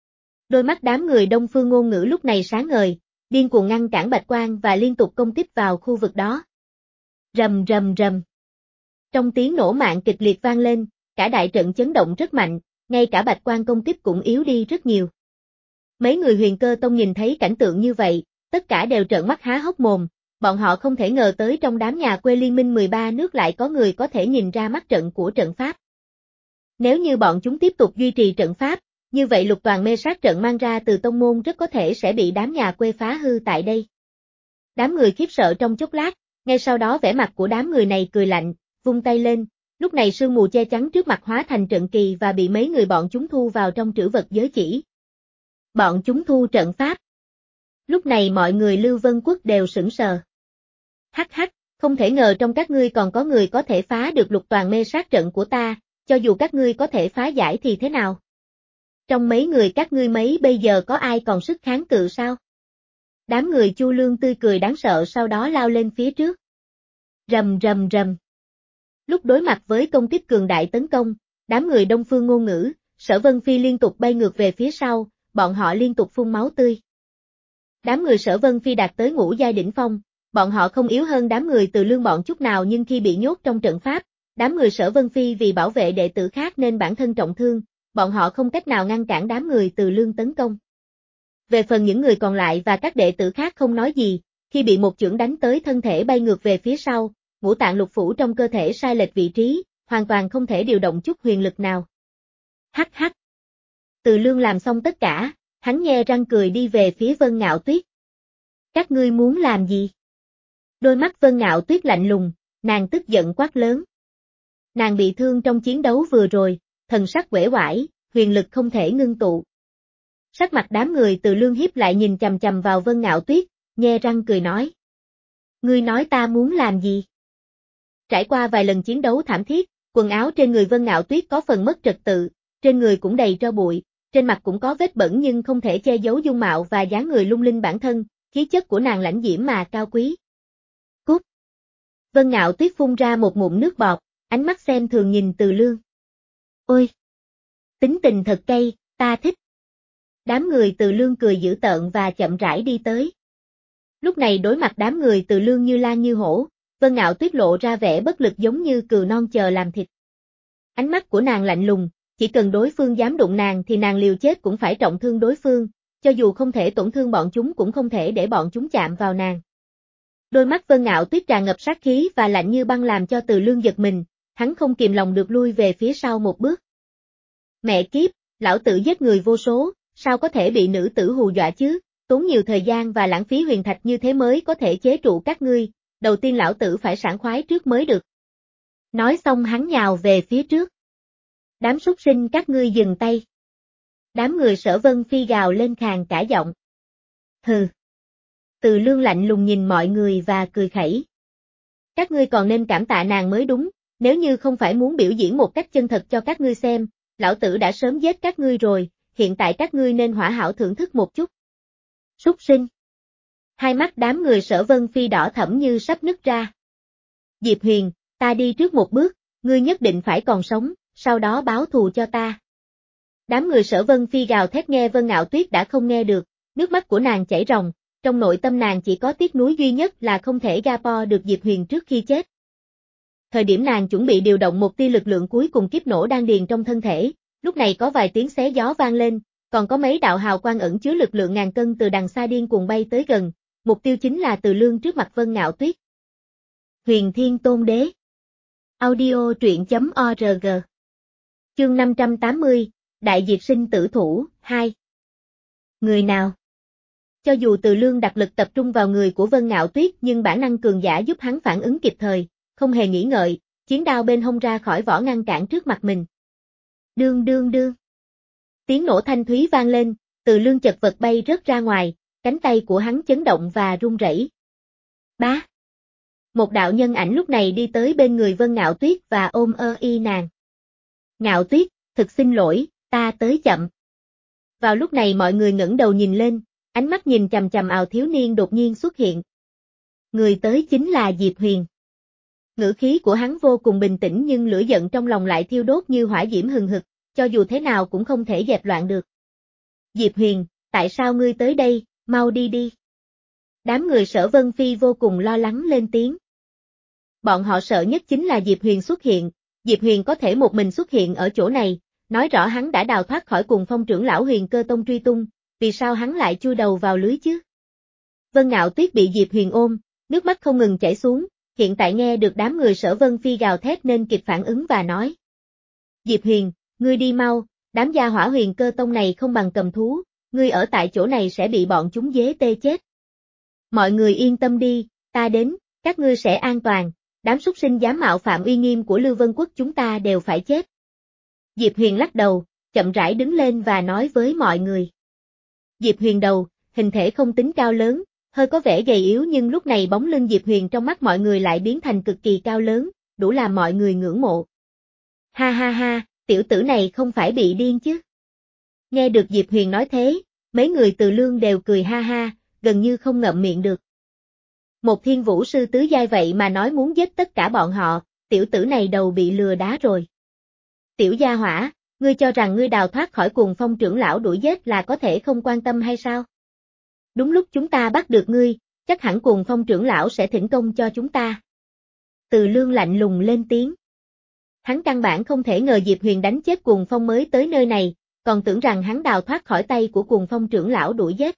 Đôi mắt đám người Đông Phương Ngôn Ngữ lúc này sáng ngời, điên cuồng ngăn cản bạch quang và liên tục công kích vào khu vực đó. Rầm rầm rầm. Trong tiếng nổ mạnh kịch liệt vang lên, cả đại trận chấn động rất mạnh, ngay cả bạch quang công kích cũng yếu đi rất nhiều. Mấy người Huyền Cơ Tông nhìn thấy cảnh tượng như vậy, tất cả đều trợn mắt há hốc mồm, bọn họ không thể ngờ tới trong đám nhà quê liên minh mười ba nước lại có người có thể nhìn ra mắt trận của trận pháp. Nếu như bọn chúng tiếp tục duy trì trận pháp, như vậy Lục Toàn Mê Sát trận mang ra từ tông môn rất có thể sẽ bị đám nhà quê phá hư tại đây. Đám người khiếp sợ trong chốc lát, ngay sau đó vẻ mặt của đám người này cười lạnh, vung tay lên, lúc này sương mù che chắn trước mặt hóa thành trận kỳ và bị mấy người bọn chúng thu vào trong trữ vật giới chỉ. Bọn chúng thu trận pháp. Lúc này mọi người Lưu Vân Quốc đều sững sờ. Hắc hắc, không thể ngờ trong các ngươi còn có người có thể phá được Lục Toàn Mê Sát trận của ta, cho dù các ngươi có thể phá giải thì thế nào? Trong mấy người các ngươi mấy bây giờ có ai còn sức kháng cự sao? Đám người Chu Lương tươi cười đáng sợ sau đó lao lên phía trước. Rầm rầm rầm. Lúc đối mặt với công kích cường đại tấn công, đám người Đông Phương Ngôn Ngữ, Sở Vân Phi liên tục bay ngược về phía sau, bọn họ liên tục phun máu tươi. Đám người Sở Vân Phi đạt tới ngũ giai đỉnh phong, bọn họ không yếu hơn đám người Từ Lương bọn chút nào nhưng khi bị nhốt trong trận pháp, đám người Sở Vân Phi vì bảo vệ đệ tử khác nên bản thân trọng thương, bọn họ không cách nào ngăn cản đám người Từ Lương tấn công. Về phần những người còn lại và các đệ tử khác không nói gì, khi bị một chưởng đánh tới thân thể bay ngược về phía sau, ngũ tạng lục phủ trong cơ thể sai lệch vị trí, hoàn toàn không thể điều động chút huyền lực nào. Hắc hắc. Từ Lương làm xong tất cả, hắn nhe răng cười đi về phía Vân Ngạo Tuyết. Các ngươi muốn làm gì? Đôi mắt Vân Ngạo Tuyết lạnh lùng, nàng tức giận quát lớn. Nàng bị thương trong chiến đấu vừa rồi, thần sắc uể oải, huyền lực không thể ngưng tụ. Sắc mặt đám người Từ Lương hiếp lại nhìn chằm chằm vào Vân Ngạo Tuyết, nhe răng cười nói. Ngươi nói ta muốn làm gì? Trải qua vài lần chiến đấu thảm thiết, quần áo trên người Vân Ngạo Tuyết có phần mất trật tự, trên người cũng đầy tro bụi, trên mặt cũng có vết bẩn nhưng không thể che giấu dung mạo và dáng người lung linh bản thân, khí chất của nàng lãnh diễm mà cao quý. Cút! Vân Ngạo Tuyết phun ra một ngụm nước bọt, ánh mắt xem thường nhìn Từ Lương. Ôi! Tính tình thật cay, ta thích. Đám người Từ Lương cười dữ tợn và chậm rãi đi tới. Lúc này đối mặt đám người Từ Lương như lan như hổ, Vân Ngạo Tuyết lộ ra vẻ bất lực giống như cừu non chờ làm thịt. Ánh mắt của nàng lạnh lùng, chỉ cần đối phương dám đụng nàng thì nàng liều chết cũng phải trọng thương đối phương, cho dù không thể tổn thương bọn chúng cũng không thể để bọn chúng chạm vào nàng. Đôi mắt Vân Ngạo Tuyết tràn ngập sát khí và lạnh như băng làm cho Từ Lương giật mình, hắn không kìm lòng được lui về phía sau một bước. Mẹ kiếp, lão tử giết người vô số, sao có thể bị nữ tử hù dọa chứ, tốn nhiều thời gian và lãng phí huyền thạch như thế mới có thể chế trụ các ngươi, đầu tiên lão tử phải sảng khoái trước mới được. Nói xong hắn nhào về phía trước. Đám súc sinh các ngươi dừng tay. Đám người Sở Vân Phi gào lên khàn cả giọng. Hừ. Từ Lương lạnh lùng nhìn mọi người và cười khẩy. Các ngươi còn nên cảm tạ nàng mới đúng, nếu như không phải muốn biểu diễn một cách chân thật cho các ngươi xem, lão tử đã sớm giết các ngươi rồi, hiện tại các ngươi nên hỏa hảo thưởng thức một chút. Súc sinh. Hai mắt đám người Sở Vân Phi đỏ thẫm như sắp nứt ra. Diệp Huyền, ta đi trước một bước, ngươi nhất định phải còn sống, sau đó báo thù cho ta. Đám người Sở Vân Phi gào thét nghe Vân Ngạo Tuyết đã không nghe được, nước mắt của nàng chảy ròng, trong nội tâm nàng chỉ có tiếc nuối duy nhất là không thể ga po được Diệp Huyền trước khi chết. Thời điểm nàng chuẩn bị điều động một tia lực lượng cuối cùng kiếp nổ đang điền trong thân thể, lúc này có vài tiếng xé gió vang lên, còn có mấy đạo hào quang ẩn chứa lực lượng ngàn cân từ đằng xa điên cuồng bay tới gần, mục tiêu chính là Từ Lương trước mặt Vân Ngạo Tuyết. Huyền Thiên Tôn Đế. Audio truyện chấm org. Chương năm trăm tám mươi, Đại Diệt Sinh Tử Thủ, hai. Người nào? Cho dù Từ Lương đặt lực tập trung vào người của Vân Ngạo Tuyết nhưng bản năng cường giả giúp hắn phản ứng kịp thời, không hề nghĩ ngợi, chiến đao bên hông ra khỏi vỏ ngăn cản trước mặt mình. Đương đương đương. Tiếng nổ thanh thúy vang lên, Từ Lương chật vật bay rớt ra ngoài, cánh tay của hắn chấn động và run rẩy. Bá. Một đạo nhân ảnh lúc này đi tới bên người Vân Ngạo Tuyết và ôm ơ y nàng. Ngạo Tuyết, thực xin lỗi, ta tới chậm. Vào lúc này mọi người ngẩng đầu nhìn lên, ánh mắt nhìn chằm chằm ào thiếu niên đột nhiên xuất hiện. Người tới chính là Diệp Huyền. Ngữ khí của hắn vô cùng bình tĩnh nhưng lửa giận trong lòng lại thiêu đốt như hỏa diễm hừng hực, cho dù thế nào cũng không thể dẹp loạn được. Diệp Huyền, tại sao ngươi tới đây, mau đi đi. Đám người Sở Vân Phi vô cùng lo lắng lên tiếng. Bọn họ sợ nhất chính là Diệp Huyền xuất hiện, Diệp Huyền có thể một mình xuất hiện ở chỗ này, nói rõ hắn đã đào thoát khỏi Cuồng Phong trưởng lão Huyền Cơ Tông truy tung, vì sao hắn lại chui đầu vào lưới chứ? Vân Ngạo Tuyết bị Diệp Huyền ôm, nước mắt không ngừng chảy xuống, hiện tại nghe được đám người Sở Vân Phi gào thét nên kịp phản ứng và nói. Diệp Huyền, ngươi đi mau, đám gia hỏa Huyền Cơ Tông này không bằng cầm thú, ngươi ở tại chỗ này sẽ bị bọn chúng dế tê chết. Mọi người yên tâm đi, ta đến, các ngươi sẽ an toàn, đám súc sinh dám mạo phạm uy nghiêm của Lưu Vân Quốc chúng ta đều phải chết. Diệp Huyền lắc đầu, chậm rãi đứng lên và nói với mọi người. Diệp Huyền đầu, hình thể không tính cao lớn, hơi có vẻ gầy yếu nhưng lúc này bóng lưng Diệp Huyền trong mắt mọi người lại biến thành cực kỳ cao lớn, đủ làm mọi người ngưỡng mộ. Ha ha ha, tiểu tử này không phải bị điên chứ. Nghe được Diệp Huyền nói thế, mấy người Từ Lương đều cười ha ha, gần như không ngậm miệng được. Một thiên vũ sư tứ giai vậy mà nói muốn giết tất cả bọn họ, tiểu tử này đầu bị lừa đá rồi. Tiểu gia hỏa, ngươi cho rằng ngươi đào thoát khỏi Cuồng Phong trưởng lão đuổi giết là có thể không quan tâm hay sao? Đúng lúc chúng ta bắt được ngươi, chắc hẳn Cuồng Phong trưởng lão sẽ thỉnh công cho chúng ta. Từ Lương lạnh lùng lên tiếng. Hắn căn bản không thể ngờ Diệp Huyền đánh chết Cuồng Phong mới tới nơi này, còn tưởng rằng hắn đào thoát khỏi tay của Cuồng Phong trưởng lão đuổi giết.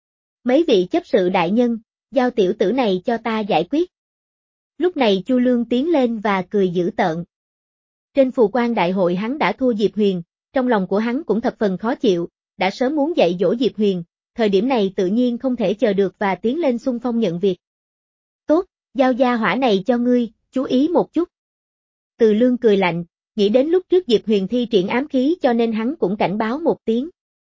Mấy vị chấp sự đại nhân, giao tiểu tử này cho ta giải quyết. Lúc này Chu Lương tiến lên và cười dữ tợn. Trên phù quan đại hội hắn đã thua Diệp Huyền, trong lòng của hắn cũng thập phần khó chịu, đã sớm muốn dạy dỗ Diệp Huyền, thời điểm này tự nhiên không thể chờ được và tiến lên xung phong nhận việc. Tốt, giao gia hỏa này cho ngươi, chú ý một chút. Từ Lương cười lạnh, nghĩ đến lúc trước Diệp Huyền thi triển ám khí cho nên hắn cũng cảnh báo một tiếng.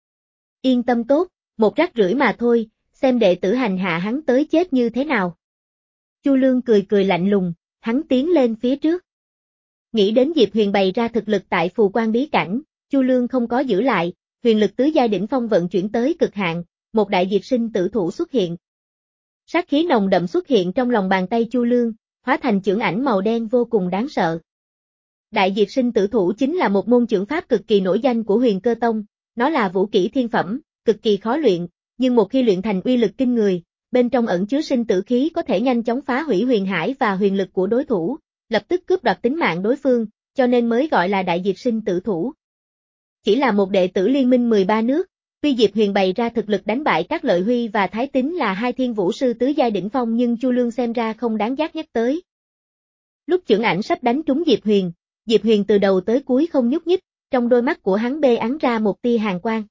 Yên tâm tốt, một rác rưởi mà thôi, xem đệ tử hành hạ hắn tới chết như thế nào. Chu Lương cười cười lạnh lùng, hắn tiến lên phía trước. Nghĩ đến Diệp Huyền bày ra thực lực tại phù quan bí cảnh, Chu Lương không có giữ lại, huyền lực tứ giai đỉnh phong vận chuyển tới cực hạn, một đại diệt sinh tử thủ xuất hiện. Sát khí nồng đậm xuất hiện trong lòng bàn tay Chu Lương, hóa thành chưởng ảnh màu đen vô cùng đáng sợ. Đại diệt sinh tử thủ chính là một môn chưởng pháp cực kỳ nổi danh của Huyền Cơ Tông, nó là vũ kỹ thiên phẩm, cực kỳ khó luyện, nhưng một khi luyện thành uy lực kinh người, bên trong ẩn chứa sinh tử khí có thể nhanh chóng phá hủy huyền hải và huyền lực của đối thủ, lập tức cướp đoạt tính mạng đối phương, cho nên mới gọi là đại diệt sinh tử thủ. Chỉ là một đệ tử liên minh mười ba nước, tuy Diệp Huyền bày ra thực lực đánh bại các Lợi Huy và Thái Tín là hai thiên vũ sư tứ giai đỉnh phong nhưng Chu Lương xem ra không đáng giác nhắc tới. Lúc chưởng ảnh sắp đánh trúng Diệp Huyền, Diệp Huyền từ đầu tới cuối không nhúc nhích, trong đôi mắt của hắn bê ắn ra một tia hàn quang.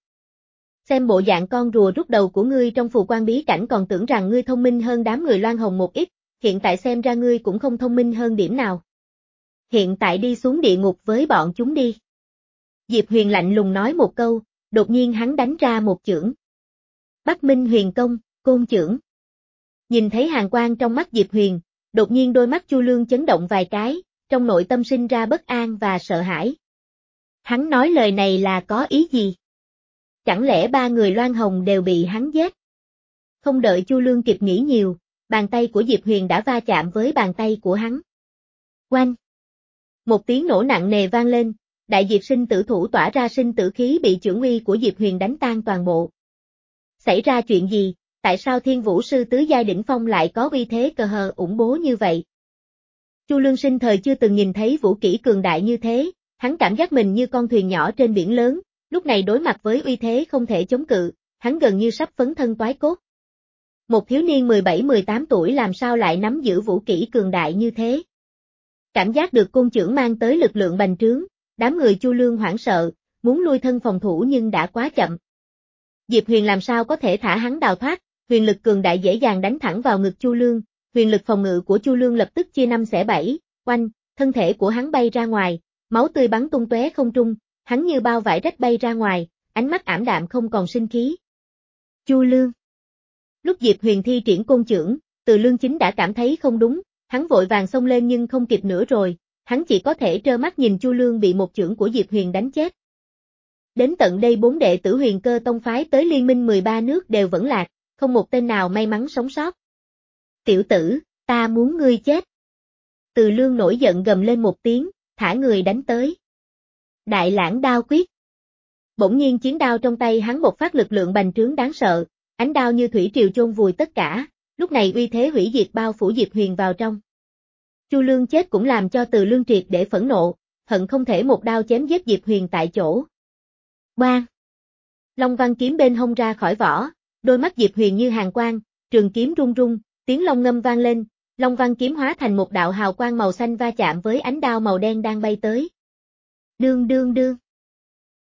Xem bộ dạng con rùa rút đầu của ngươi trong phù quan bí cảnh còn tưởng rằng ngươi thông minh hơn đám người Loan Hồng một ít, hiện tại xem ra ngươi cũng không thông minh hơn điểm nào. Hiện tại đi xuống địa ngục với bọn chúng đi. Diệp Huyền lạnh lùng nói một câu, đột nhiên hắn đánh ra một chưởng. Bắc Minh Huyền Công, Côn Chưởng. Nhìn thấy hàn quang trong mắt Diệp Huyền, đột nhiên đôi mắt Chu Lương chấn động vài cái, trong nội tâm sinh ra bất an và sợ hãi. Hắn nói lời này là có ý gì? Chẳng lẽ ba người Loan Hồng đều bị hắn giết? Không đợi Chu Lương kịp nghĩ nhiều, bàn tay của Diệp Huyền đã va chạm với bàn tay của hắn. Oanh! Một tiếng nổ nặng nề vang lên, đại diệp sinh tử thủ tỏa ra sinh tử khí bị chưởng uy của Diệp Huyền đánh tan toàn bộ. Xảy ra chuyện gì? Tại sao Thiên Vũ Sư tứ giai đỉnh phong lại có uy thế cờ hờ ủng bố như vậy? Chu Lương sinh thời chưa từng nhìn thấy vũ kỹ cường đại như thế, hắn cảm giác mình như con thuyền nhỏ trên biển lớn, lúc này đối mặt với uy thế không thể chống cự, hắn gần như sắp phấn thân toái cốt. Một thiếu niên mười bảy mười tám tuổi làm sao lại nắm giữ vũ kỹ cường đại như thế? Cảm giác được côn chưởng mang tới lực lượng bành trướng, đám người Chu Lương hoảng sợ, muốn lui thân phòng thủ nhưng đã quá chậm. Diệp Huyền làm sao có thể thả hắn đào thoát, huyền lực cường đại dễ dàng đánh thẳng vào ngực Chu Lương, huyền lực phòng ngự của Chu Lương lập tức chia năm xẻ bảy, oanh, thân thể của hắn bay ra ngoài, máu tươi bắn tung tóe không trung, hắn như bao vải rách bay ra ngoài, ánh mắt ảm đạm không còn sinh khí. Chu Lương. Lúc Diệp Huyền thi triển côn chưởng, Từ Lương chính đã cảm thấy không đúng, hắn vội vàng xông lên nhưng không kịp nữa rồi, hắn chỉ có thể trơ mắt nhìn Chu Lương bị một chưởng của Diệp Huyền đánh chết. Đến tận đây bốn đệ tử Huyền Cơ Tông phái tới liên minh mười ba nước đều vẫn lạc, không một tên nào may mắn sống sót. Tiểu tử, ta muốn ngươi chết. Từ Lương nổi giận gầm lên một tiếng, thả người đánh tới. Đại Lãng Đao Quyết. Bỗng nhiên chiến đao trong tay hắn bộc phát lực lượng bành trướng đáng sợ, ánh đao như thủy triều chôn vùi tất cả, lúc này uy thế hủy diệt bao phủ Diệp Huyền vào trong. Chu Lương chết cũng làm cho Từ Lương triệt để phẫn nộ, hận không thể một đao chém giết Diệp Huyền tại chỗ. Bang! Long văn kiếm bên hông ra khỏi vỏ, đôi mắt Diệp Huyền như hàn quang, trường kiếm rung rung, tiếng long ngâm vang lên, long văn kiếm hóa thành một đạo hào quang màu xanh va chạm với ánh đao màu đen đang bay tới. Đương đương đương!